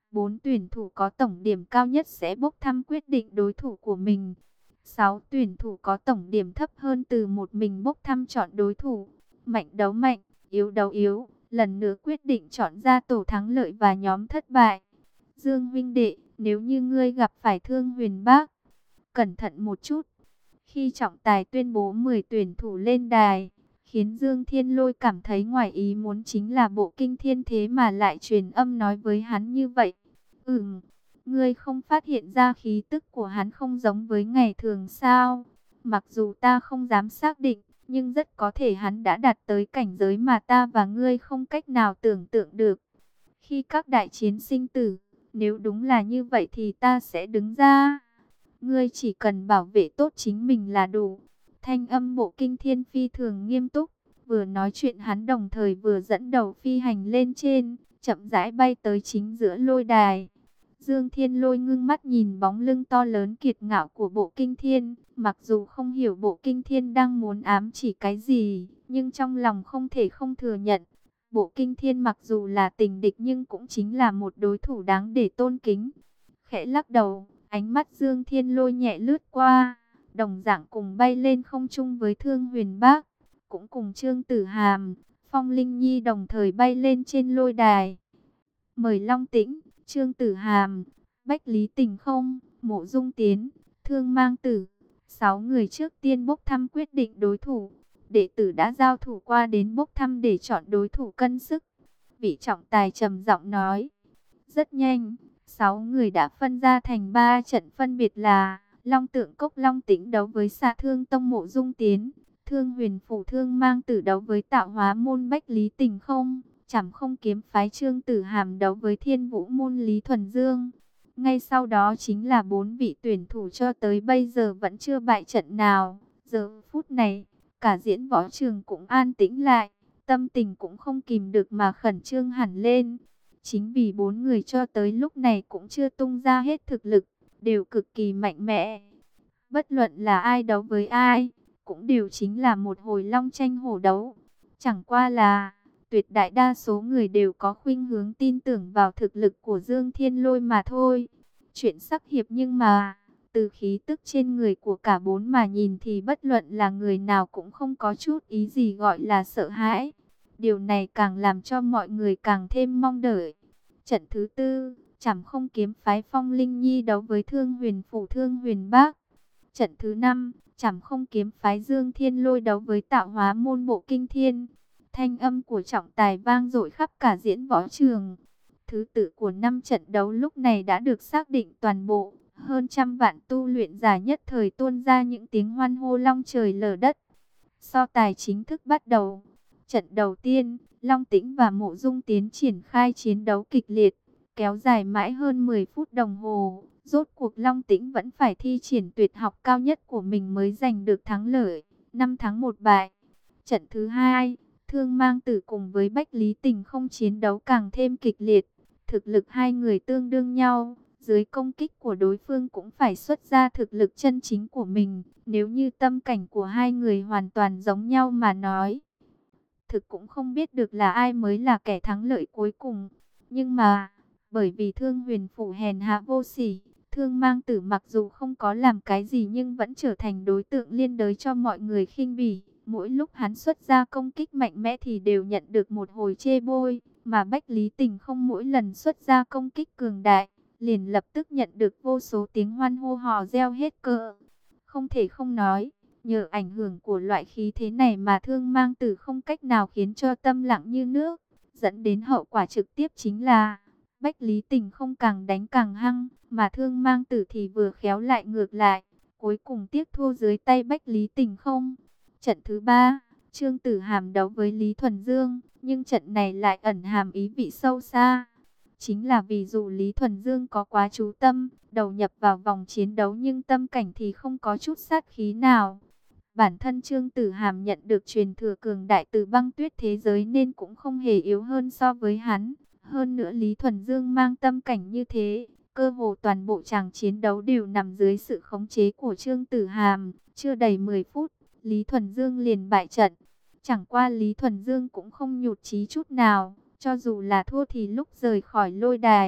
Bốn tuyển thủ có tổng điểm cao nhất sẽ bốc thăm quyết định đối thủ của mình. Sáu tuyển thủ có tổng điểm thấp hơn từ một mình bốc thăm chọn đối thủ. Mạnh đấu mạnh, yếu đấu yếu, lần nữa quyết định chọn ra tổ thắng lợi và nhóm thất bại. Dương huynh đệ, nếu như ngươi gặp phải Thương Huyền Bác, cẩn thận một chút. Khi trọng tài tuyên bố mười tuyển thủ lên đài, khiến Dương Thiên Lôi cảm thấy ngoài ý muốn chính là Bộ Kinh Thiên thế mà lại truyền âm nói với hắn như vậy. Ừm, ngươi không phát hiện ra khí tức của hắn không giống với ngày thường sao? Mặc dù ta không dám xác định, nhưng rất có thể hắn đã đạt tới cảnh giới mà ta và ngươi không cách nào tưởng tượng được. Khi các đại chiến sinh tử, nếu đúng là như vậy thì ta sẽ đứng ra. Ngươi chỉ cần bảo vệ tốt chính mình là đủ. Thanh âm Bộ Kinh Thiên phi thường nghiêm túc. Vừa nói chuyện hắn đồng thời vừa dẫn đầu phi hành lên trên, chậm rãi bay tới chính giữa lôi đài. Dương Thiên Lôi ngưng mắt nhìn bóng lưng to lớn kiệt ngạo của Bộ Kinh Thiên. Mặc dù không hiểu Bộ Kinh Thiên đang muốn ám chỉ cái gì, nhưng trong lòng không thể không thừa nhận. Bộ Kinh Thiên mặc dù là tình địch nhưng cũng chính là một đối thủ đáng để tôn kính. Khẽ lắc đầu, ánh mắt Dương Thiên Lôi nhẹ lướt qua, đồng dạng cùng bay lên không trung với Thương Huyền Bác, cũng cùng Trương Tử Hàm, Phong Linh Nhi đồng thời bay lên trên lôi đài. Mời Long Tĩnh, Trương Tử Hàm, Bách Lý Tình Không, Mộ Dung Tiến, Thương Mang Tử, sáu người trước tiên bốc thăm quyết định đối thủ. Đệ tử đã giao thủ qua đến bốc thăm để chọn đối thủ cân sức. Vị trọng tài trầm giọng nói. Rất nhanh, sáu người đã phân ra thành ba trận phân biệt là Long Tượng Cốc Long Tĩnh đấu với Xạ Thương Tông Mộ Dung Tiến, Thương Huyền Phủ Thương Mang Tử đấu với Tạo Hóa Môn Bách Lý Tình Không, Trảm Không Kiếm Phái Trương Tử Hàm đấu với Thiên Vũ Môn Lý Thuần Dương. Ngay sau đó chính là bốn vị tuyển thủ cho tới bây giờ vẫn chưa bại trận nào. Giờ phút này, cả diễn võ trường cũng an tĩnh lại, tâm tình cũng không kìm được mà khẩn trương hẳn lên. Chính vì bốn người cho tới lúc này cũng chưa tung ra hết thực lực, đều cực kỳ mạnh mẽ. Bất luận là ai đấu với ai, cũng đều chính là một hồi long tranh hổ đấu. Chẳng qua là, tuyệt đại đa số người đều có khuynh hướng tin tưởng vào thực lực của Dương Thiên Lôi mà thôi. Chuyện sắc hiệp nhưng mà, từ khí tức trên người của cả bốn mà nhìn thì bất luận là người nào cũng không có chút ý gì gọi là sợ hãi. Điều này càng làm cho mọi người càng thêm mong đợi. Trận thứ tư, Trảm Không Kiếm Phái Phong Linh Nhi đấu với Thương Huyền Phủ Thương Huyền Bác. Trận thứ năm, Trảm Không Kiếm Phái Dương Thiên Lôi đấu với Tạo Hóa Môn Bộ Kinh Thiên. Thanh âm của trọng tài vang dội khắp cả diễn võ trường. Thứ tự của năm trận đấu lúc này đã được xác định toàn bộ. Hơn trăm vạn tu luyện giả nhất thời tuôn ra những tiếng hoan hô long trời lở đất. So tài chính thức bắt đầu. Trận đầu tiên, Long Tĩnh và Mộ Dung Tiến triển khai chiến đấu kịch liệt, kéo dài mãi hơn mười phút đồng hồ. Rốt cuộc Long Tĩnh vẫn phải thi triển tuyệt học cao nhất của mình mới giành được thắng lợi, năm thắng một bại. Trận thứ hai, Thương Mang Tử cùng với Bách Lý Tình Không chiến đấu càng thêm kịch liệt. Thực lực hai người tương đương nhau, dưới công kích của đối phương cũng phải xuất ra thực lực chân chính của mình. Nếu như tâm cảnh của hai người hoàn toàn giống nhau mà nói, thực cũng không biết được là ai mới là kẻ thắng lợi cuối cùng. Nhưng mà, bởi vì Thương Huyền Phủ hèn hạ vô sỉ, Thương Mang Tử mặc dù không có làm cái gì nhưng vẫn trở thành đối tượng liên đới cho mọi người khinh bỉ. Mỗi lúc hắn xuất ra công kích mạnh mẽ thì đều nhận được một hồi chê bôi, mà Bách Lý Tình Không mỗi lần xuất ra công kích cường đại, liền lập tức nhận được vô số tiếng hoan hô hò reo hết cỡ. Không thể không nói, nhờ ảnh hưởng của loại khí thế này mà Thương Mang Tử không cách nào khiến cho tâm lặng như nước, dẫn đến hậu quả trực tiếp chính là Bách Lý Tình Không càng đánh càng hăng, mà Thương Mang Tử thì vừa khéo lại ngược lại, cuối cùng tiếc thua dưới tay Bách Lý Tình Không. Trận thứ ba, Trương Tử Hàm đấu với Lý Thuần Dương, nhưng trận này lại ẩn hàm ý vị sâu xa. Chính là vì dù Lý Thuần Dương có quá chú tâm, đầu nhập vào vòng chiến đấu nhưng tâm cảnh thì không có chút sát khí nào. Bản thân Trương Tử Hàm nhận được truyền thừa cường đại từ Băng Tuyết thế giới nên cũng không hề yếu hơn so với hắn. Hơn nữa Lý Thuần Dương mang tâm cảnh như thế, cơ hồ toàn bộ tràng chiến đấu đều nằm dưới sự khống chế của Trương Tử Hàm. Chưa đầy mười phút, Lý Thuần Dương liền bại trận. Chẳng qua Lý Thuần Dương cũng không nhụt chí chút nào, cho dù là thua thì lúc rời khỏi lôi đài,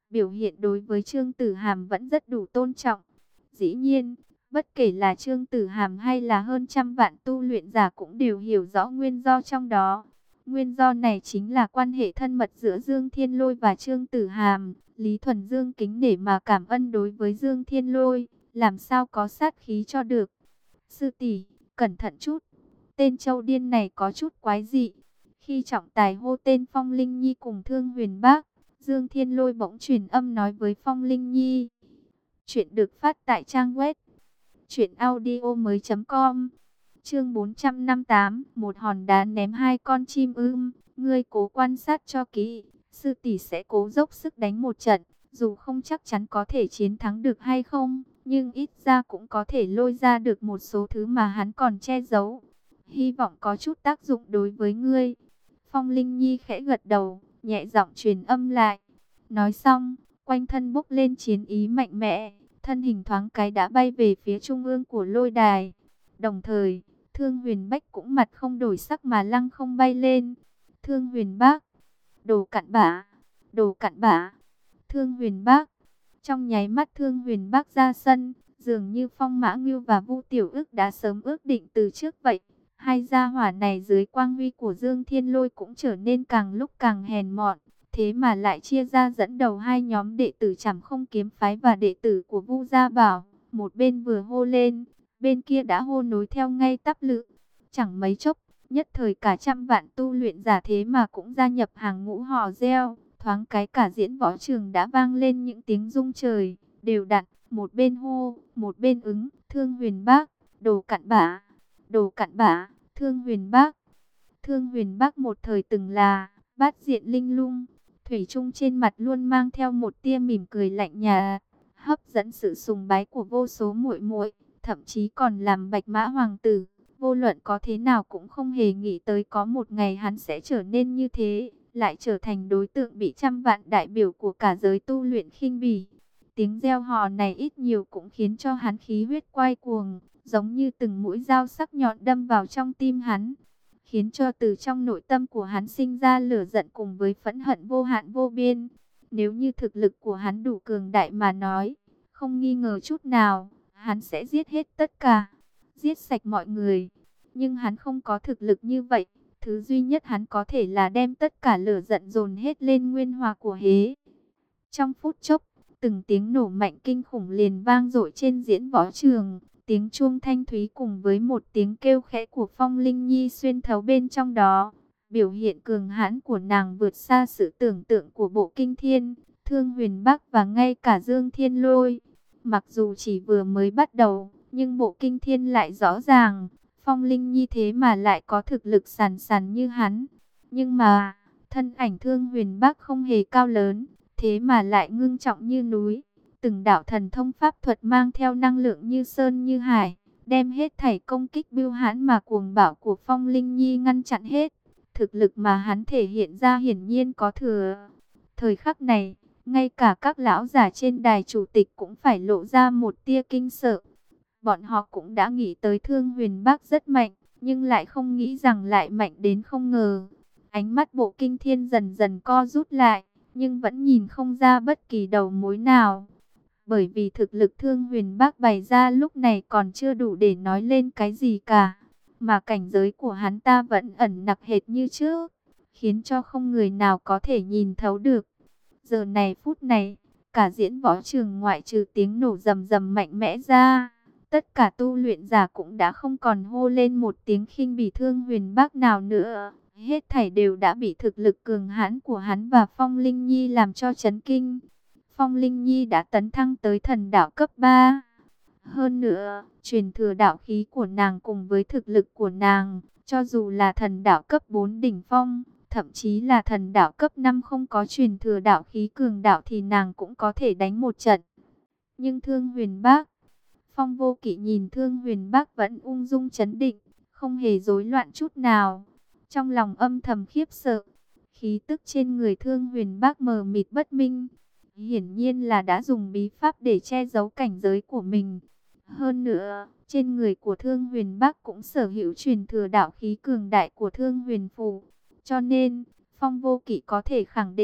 biểu hiện đối với Trương Tử Hàm vẫn rất đủ tôn trọng. Dĩ nhiên, bất kể là Trương Tử Hàm hay là hơn trăm vạn tu luyện giả cũng đều hiểu rõ nguyên do trong đó. Nguyên do này chính là quan hệ thân mật giữa Dương Thiên Lôi và Trương Tử Hàm. Lý Thuần Dương kính nể mà cảm ơn đối với Dương Thiên Lôi, làm sao có sát khí cho được. Sư tỷ, cẩn thận chút, tên Châu điên này có chút quái dị. Khi trọng tài hô tên Phong Linh Nhi cùng Thương Huyền Bác, Dương Thiên Lôi bỗng truyền âm nói với Phong Linh Nhi. Chuyện được phát tại trang web truyện audio mới chấm com. Chương bốn trăm năm mươi tám, một hòn đá ném hai con chim ưng. Ngươi cố quan sát cho kỹ, sư tỷ sẽ cố dốc sức đánh một trận, dù không chắc chắn có thể chiến thắng được hay không, nhưng ít ra cũng có thể lôi ra được một số thứ mà hắn còn che giấu. Hy vọng có chút tác dụng đối với ngươi. Phong Linh Nhi khẽ gật đầu, nhẹ giọng truyền âm lại. Nói xong, quanh thân bốc lên chiến ý mạnh mẽ, thân hình thoáng cái đã bay về phía trung ương của lôi đài. Đồng thời, Thương Huyền Bách cũng mặt không đổi sắc mà lăng không bay lên. Thương Huyền Bác, đồ cặn bã, đồ cặn bã, Thương Huyền Bác. Trong nháy mắt Thương Huyền Bác ra sân, dường như Phong Mã Ngưu và Vu Tiểu Ức đã sớm ước định từ trước vậy. Hai gia hỏa này dưới quang huy của Dương Thiên Lôi cũng trở nên càng lúc càng hèn mọn. Thế mà lại chia ra dẫn đầu hai nhóm đệ tử Trảm Không Kiếm Phái và đệ tử của Vu Gia Bảo. Một bên vừa hô lên, bên kia đã hô nối theo ngay tắp lự. Chẳng mấy chốc, nhất thời cả trăm vạn tu luyện giả thế mà cũng gia nhập hàng ngũ hò reo. Thoáng cái cả diễn võ trường đã vang lên những tiếng rung trời, đều đặn, một bên hô, một bên ứng. Thương Huyền Bác, đồ cặn bã, đồ cặn bã, Thương Huyền Bác. Thương Huyền Bác một thời từng là bát diện linh lung, thủy chung trên mặt luôn mang theo một tia mỉm cười lạnh nhạt, hấp dẫn sự sùng bái của vô số muội muội, thậm chí còn làm Bạch Mã hoàng tử. Vô luận có thế nào cũng không hề nghĩ tới có một ngày hắn sẽ trở nên như thế, lại trở thành đối tượng bị trăm vạn đại biểu của cả giới tu luyện khinh bỉ. Tiếng reo hò này ít nhiều cũng khiến cho hắn khí huyết quay cuồng, giống như từng mũi dao sắc nhọn đâm vào trong tim hắn, khiến cho từ trong nội tâm của hắn sinh ra lửa giận cùng với phẫn hận vô hạn vô biên. Nếu như thực lực của hắn đủ cường đại mà nói, không nghi ngờ chút nào, hắn sẽ giết hết tất cả, giết sạch mọi người. Nhưng hắn không có thực lực như vậy, thứ duy nhất hắn có thể là đem tất cả lửa giận dồn hết lên nguyên hòa của hế. Trong phút chốc, từng tiếng nổ mạnh kinh khủng liền vang dội trên diễn võ trường. Tiếng chuông thanh thúy cùng với một tiếng kêu khẽ của Phong Linh Nhi xuyên thấu bên trong đó. Biểu hiện cường hãn của nàng vượt xa sự tưởng tượng của Bộ Kinh Thiên, Thương Huyền Bác và ngay cả Dương Thiên Lôi. Mặc dù chỉ vừa mới bắt đầu, nhưng Bộ Kinh Thiên lại rõ ràng, Phong Linh Nhi thế mà lại có thực lực sàn sàn như hắn. Nhưng mà, thân ảnh Thương Huyền Bác không hề cao lớn, thế mà lại ngưng trọng như núi. Từng đạo thần thông pháp thuật mang theo năng lượng như sơn như hải, đem hết thảy công kích bưu hãn mà cuồng bạo của Phong Linh Nhi ngăn chặn hết. Thực lực mà hắn thể hiện ra hiển nhiên có thừa. Thời khắc này, ngay cả các lão giả trên đài chủ tịch cũng phải lộ ra một tia kinh sợ. Bọn họ cũng đã nghĩ tới Thương Huyền Bác rất mạnh, nhưng lại không nghĩ rằng lại mạnh đến không ngờ. Ánh mắt Bộ Kinh Thiên dần dần co rút lại, nhưng vẫn nhìn không ra bất kỳ đầu mối nào. Bởi vì thực lực Thương Huyền Bác bày ra lúc này còn chưa đủ để nói lên cái gì cả. Mà cảnh giới của hắn ta vẫn ẩn nặc hệt như trước, khiến cho không người nào có thể nhìn thấu được. Giờ này phút này, cả diễn võ trường ngoại trừ tiếng nổ rầm rầm mạnh mẽ ra, tất cả tu luyện giả cũng đã không còn hô lên một tiếng khinh bỉ Thương Huyền Bác nào nữa. Hết thảy đều đã bị thực lực cường hãn của hắn và Phong Linh Nhi làm cho chấn kinh. Phong Linh Nhi đã tấn thăng tới thần đạo cấp ba. Hơn nữa, truyền thừa đạo khí của nàng cùng với thực lực của nàng, cho dù là thần đạo cấp bốn đỉnh phong, thậm chí là thần đạo cấp năm không có truyền thừa đạo khí cường đạo thì nàng cũng có thể đánh một trận. Nhưng Thương Huyền Bác, Phong Vô Kỵ nhìn Thương Huyền Bác vẫn ung dung trấn định, không hề rối loạn chút nào. Trong lòng âm thầm khiếp sợ, khí tức trên người Thương Huyền Bác mờ mịt bất minh. Hiển nhiên là đã dùng bí pháp để che giấu cảnh giới của mình. Hơn nữa, trên người của Thương Huyền Bác cũng sở hữu truyền thừa đạo khí cường đại của Thương Huyền Phù. Cho nên, Phong Vô Kỵ có thể khẳng định,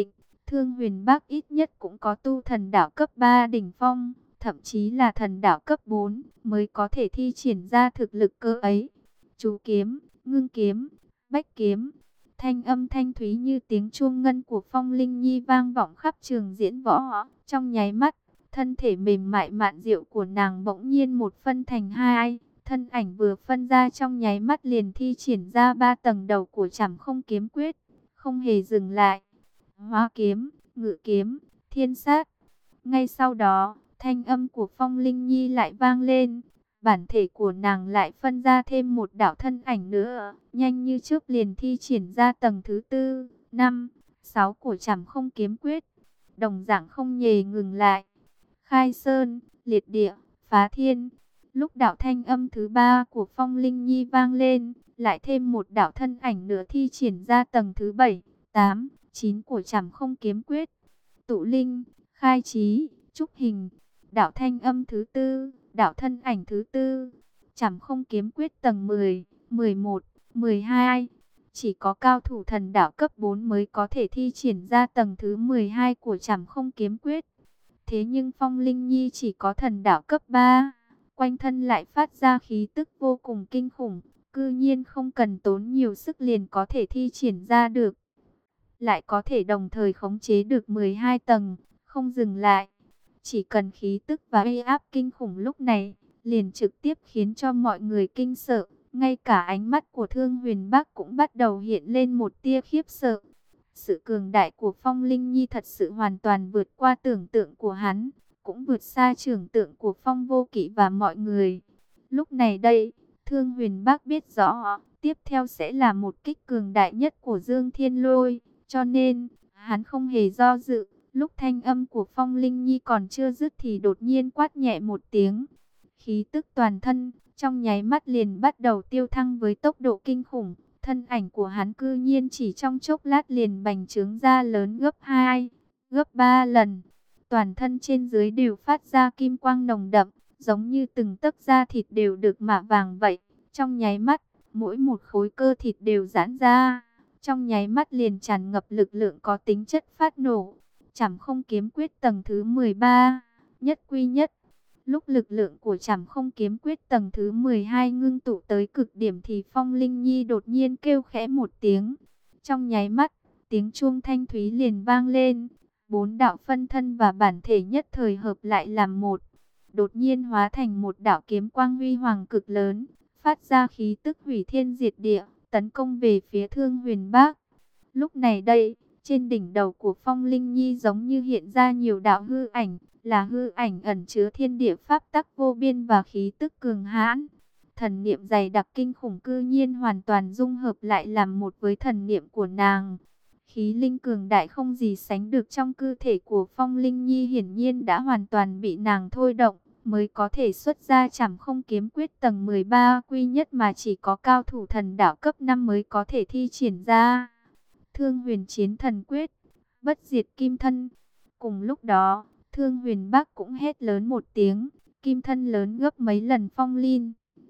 Thương Huyền Bác ít nhất cũng có tu thần đạo cấp ba đỉnh phong, thậm chí là thần đạo cấp bốn mới có thể thi triển ra thực lực cơ ấy. Chú kiếm, ngưng kiếm, bách kiếm, thanh âm thanh thúy như tiếng chuông ngân của Phong Linh Nhi vang vọng khắp trường diễn võ. Trong nháy mắt, thân thể mềm mại mạn diệu của nàng bỗng nhiên một phân thành hai, thân ảnh vừa phân ra trong nháy mắt liền thi triển ra ba tầng đầu của Trảm Không Kiếm Quyết, không hề dừng lại. Hóa kiếm, ngự kiếm, thiên sát. Ngay sau đó, thanh âm của Phong Linh Nhi lại vang lên. Bản thể của nàng lại phân ra thêm một đạo thân ảnh nữa, nhanh như trước liền thi triển ra tầng thứ tư, năm, sáu của Trảm Không Kiếm Quyết. Đồng dạng không nhề ngừng lại. Khai sơn, liệt địa, phá thiên. Lúc đạo thanh âm thứ ba của Phong Linh Nhi vang lên, lại thêm một đạo thân ảnh nữa thi triển ra tầng thứ bảy, tám, chín của Trảm Không Kiếm Quyết. Tụ linh, khai trí, trúc hình. Đạo thanh âm thứ tư, đạo thân ảnh thứ tư. Trảm Không Kiếm Quyết tầng mười, mười một, mười hai. Chỉ có cao thủ thần đạo cấp bốn mới có thể thi triển ra tầng thứ mười hai của Trảm Không Kiếm Quyết. Thế nhưng Phong Linh Nhi chỉ có thần đạo cấp ba, quanh thân lại phát ra khí tức vô cùng kinh khủng, cư nhiên không cần tốn nhiều sức liền có thể thi triển ra được. Lại có thể đồng thời khống chế được mười hai tầng, không dừng lại. Chỉ cần khí tức và uy áp kinh khủng lúc này, liền trực tiếp khiến cho mọi người kinh sợ. Ngay cả ánh mắt của Thương Huyền Bác cũng bắt đầu hiện lên một tia khiếp sợ. Sự cường đại của Phong Linh Nhi thật sự hoàn toàn vượt qua tưởng tượng của hắn, cũng vượt xa tưởng tượng của Phong Vô Kỵ và mọi người. Lúc này đây, Thương Huyền Bác biết rõ, tiếp theo sẽ là một kích cường đại nhất của Dương Thiên Lôi, cho nên, hắn không hề do dự. Lúc thanh âm của Phong Linh Nhi còn chưa dứt thì đột nhiên quát nhẹ một tiếng. Khí tức toàn thân, trong nháy mắt liền bắt đầu tiêu thăng với tốc độ kinh khủng. Thân ảnh của hắn cư nhiên chỉ trong chốc lát liền bành trướng ra lớn gấp hai, gấp ba lần. Toàn thân trên dưới đều phát ra kim quang nồng đậm, giống như từng tấc da thịt đều được mạ vàng vậy. Trong nháy mắt, mỗi một khối cơ thịt đều giãn ra. Trong nháy mắt liền tràn ngập lực lượng có tính chất phát nổ. Trảm Không Kiếm Quyết tầng thứ mười ba, nhất quy nhất. Lúc lực lượng của Trảm Không Kiếm Quyết tầng thứ mười hai ngưng tụ tới cực điểm thì Phong Linh Nhi đột nhiên kêu khẽ một tiếng. Trong nháy mắt, tiếng chuông thanh thúy liền vang lên. Bốn đạo phân thân và bản thể nhất thời hợp lại làm một. Đột nhiên hóa thành một đạo kiếm quang huy hoàng cực lớn, phát ra khí tức hủy thiên diệt địa, tấn công về phía Thương Huyền Bác. Lúc này đây, trên đỉnh đầu của Phong Linh Nhi giống như hiện ra nhiều đạo hư ảnh, là hư ảnh ẩn chứa thiên địa pháp tắc vô biên và khí tức cường hãn. Thần niệm dày đặc kinh khủng cư nhiên hoàn toàn dung hợp lại làm một với thần niệm của nàng. Khí linh cường đại không gì sánh được trong cơ thể của Phong Linh Nhi hiển nhiên đã hoàn toàn bị nàng thôi động, mới có thể xuất ra Trảm Không Kiếm Quyết tầng mười ba quy nhất mà chỉ có cao thủ thần đạo cấp năm mới có thể thi triển ra. Thương Huyền Chiến Thần Quyết, bất diệt kim thân. Cùng lúc đó, Thương Huyền Bác cũng hét lớn một tiếng, kim thân lớn gấp mấy lần Phong Linh.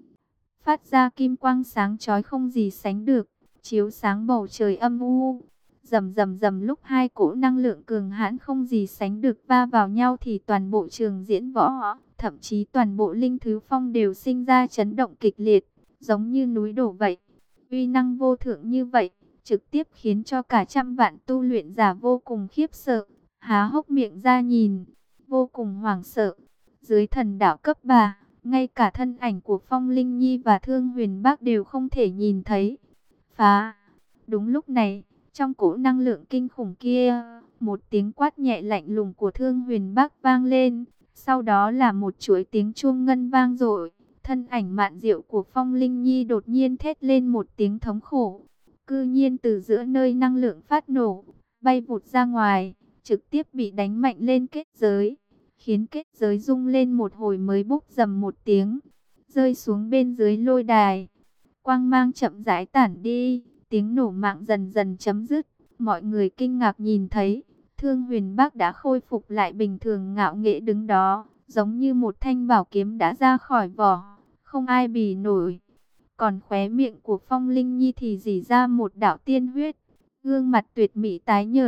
Phát ra kim quang sáng chói không gì sánh được, chiếu sáng bầu trời âm u. Rầm rầm rầm, lúc hai cỗ năng lượng cường hãn không gì sánh được va vào nhau thì toàn bộ trường diễn võ, thậm chí toàn bộ linh thứ phong đều sinh ra chấn động kịch liệt, giống như núi đổ vậy. Uy năng vô thượng như vậy, trực tiếp khiến cho cả trăm vạn tu luyện giả vô cùng khiếp sợ, há hốc miệng ra nhìn, vô cùng hoảng sợ. Dưới thần đạo cấp ba, ngay cả thân ảnh của Phong Linh Nhi và Thương Huyền Bác đều không thể nhìn thấy. Phá! Đúng lúc này, trong cỗ năng lượng kinh khủng kia, một tiếng quát nhẹ lạnh lùng của Thương Huyền Bác vang lên, sau đó là một chuỗi tiếng chuông ngân vang dội. Thân ảnh mạn diệu của Phong Linh Nhi đột nhiên thét lên một tiếng thống khổ, cư nhiên từ giữa nơi năng lượng phát nổ, bay vụt ra ngoài, trực tiếp bị đánh mạnh lên kết giới, khiến kết giới rung lên một hồi mới bốc rầm một tiếng, rơi xuống bên dưới lôi đài. Quang mang chậm rãi tản đi, tiếng nổ mạng dần dần chấm dứt, mọi người kinh ngạc nhìn thấy, Thương Huyền Bác đã khôi phục lại bình thường ngạo nghễ đứng đó, giống như một thanh bảo kiếm đã ra khỏi vỏ, không ai bì nổi. Còn khóe miệng của Phong Linh Nhi thì rỉ ra một đạo tiên huyết, gương mặt tuyệt mỹ tái nhợt,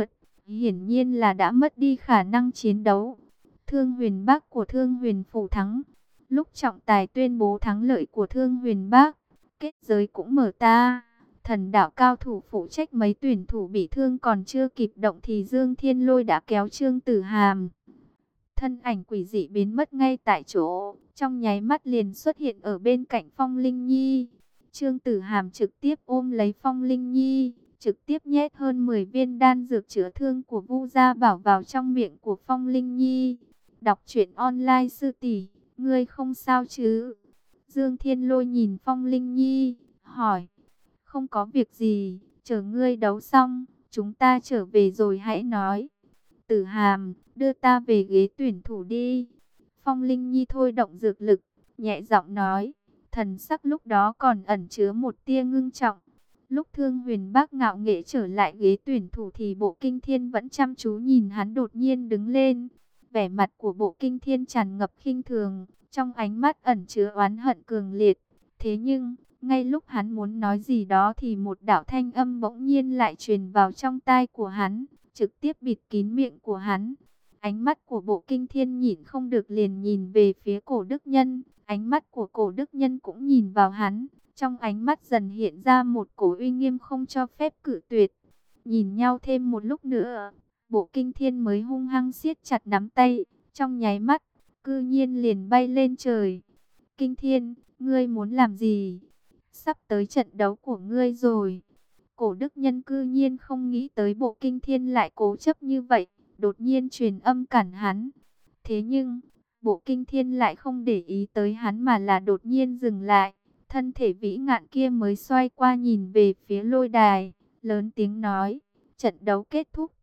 hiển nhiên là đã mất đi khả năng chiến đấu. Thương Huyền Bác của Thương Huyền Phủ thắng. Lúc trọng tài tuyên bố thắng lợi của Thương Huyền Bác, kết giới cũng mở ta. Thần đạo cao thủ phụ trách mấy tuyển thủ bị thương còn chưa kịp động thì Dương Thiên Lôi đã kéo Trương Tử Hàm. Thân ảnh quỷ dị biến mất ngay tại chỗ, trong nháy mắt liền xuất hiện ở bên cạnh Phong Linh Nhi. Trương Tử Hàm trực tiếp ôm lấy Phong Linh Nhi, trực tiếp nhét hơn mười viên đan dược chữa thương của Vu Gia Bảo vào trong miệng của Phong Linh Nhi. Đọc truyện online sư tỷ, ngươi không sao chứ? Dương Thiên Lôi nhìn Phong Linh Nhi, hỏi. Không có việc gì, chờ ngươi đấu xong, chúng ta trở về rồi hãy nói. Tử Hàm, đưa ta về ghế tuyển thủ đi. Phong Linh Nhi thôi động dược lực, nhẹ giọng nói. Thần sắc lúc đó còn ẩn chứa một tia ngưng trọng. Lúc Thương Huyền Bác ngạo nghễ trở lại ghế tuyển thủ thì Bộ Kinh Thiên vẫn chăm chú nhìn hắn, đột nhiên đứng lên. Vẻ mặt của Bộ Kinh Thiên tràn ngập khinh thường, trong ánh mắt ẩn chứa oán hận cường liệt. Thế nhưng, ngay lúc hắn muốn nói gì đó thì một đạo thanh âm bỗng nhiên lại truyền vào trong tai của hắn, trực tiếp bịt kín miệng của hắn. Ánh mắt của Bộ Kinh Thiên nhịn không được liền nhìn về phía Cổ Đức Nhân, ánh mắt của Cổ Đức Nhân cũng nhìn vào hắn, trong ánh mắt dần hiện ra một cổ uy nghiêm không cho phép cự tuyệt. Nhìn nhau thêm một lúc nữa, Bộ Kinh Thiên mới hung hăng siết chặt nắm tay, trong nháy mắt, cư nhiên liền bay lên trời. Kinh Thiên, ngươi muốn làm gì? Sắp tới trận đấu của ngươi rồi. Cổ Đức Nhân cư nhiên không nghĩ tới Bộ Kinh Thiên lại cố chấp như vậy, đột nhiên truyền âm cản hắn. Thế nhưng, Bộ Kinh Thiên lại không để ý tới hắn mà là đột nhiên dừng lại. Thân thể vĩ ngạn kia mới xoay qua nhìn về phía lôi đài, lớn tiếng nói, trận đấu kết thúc,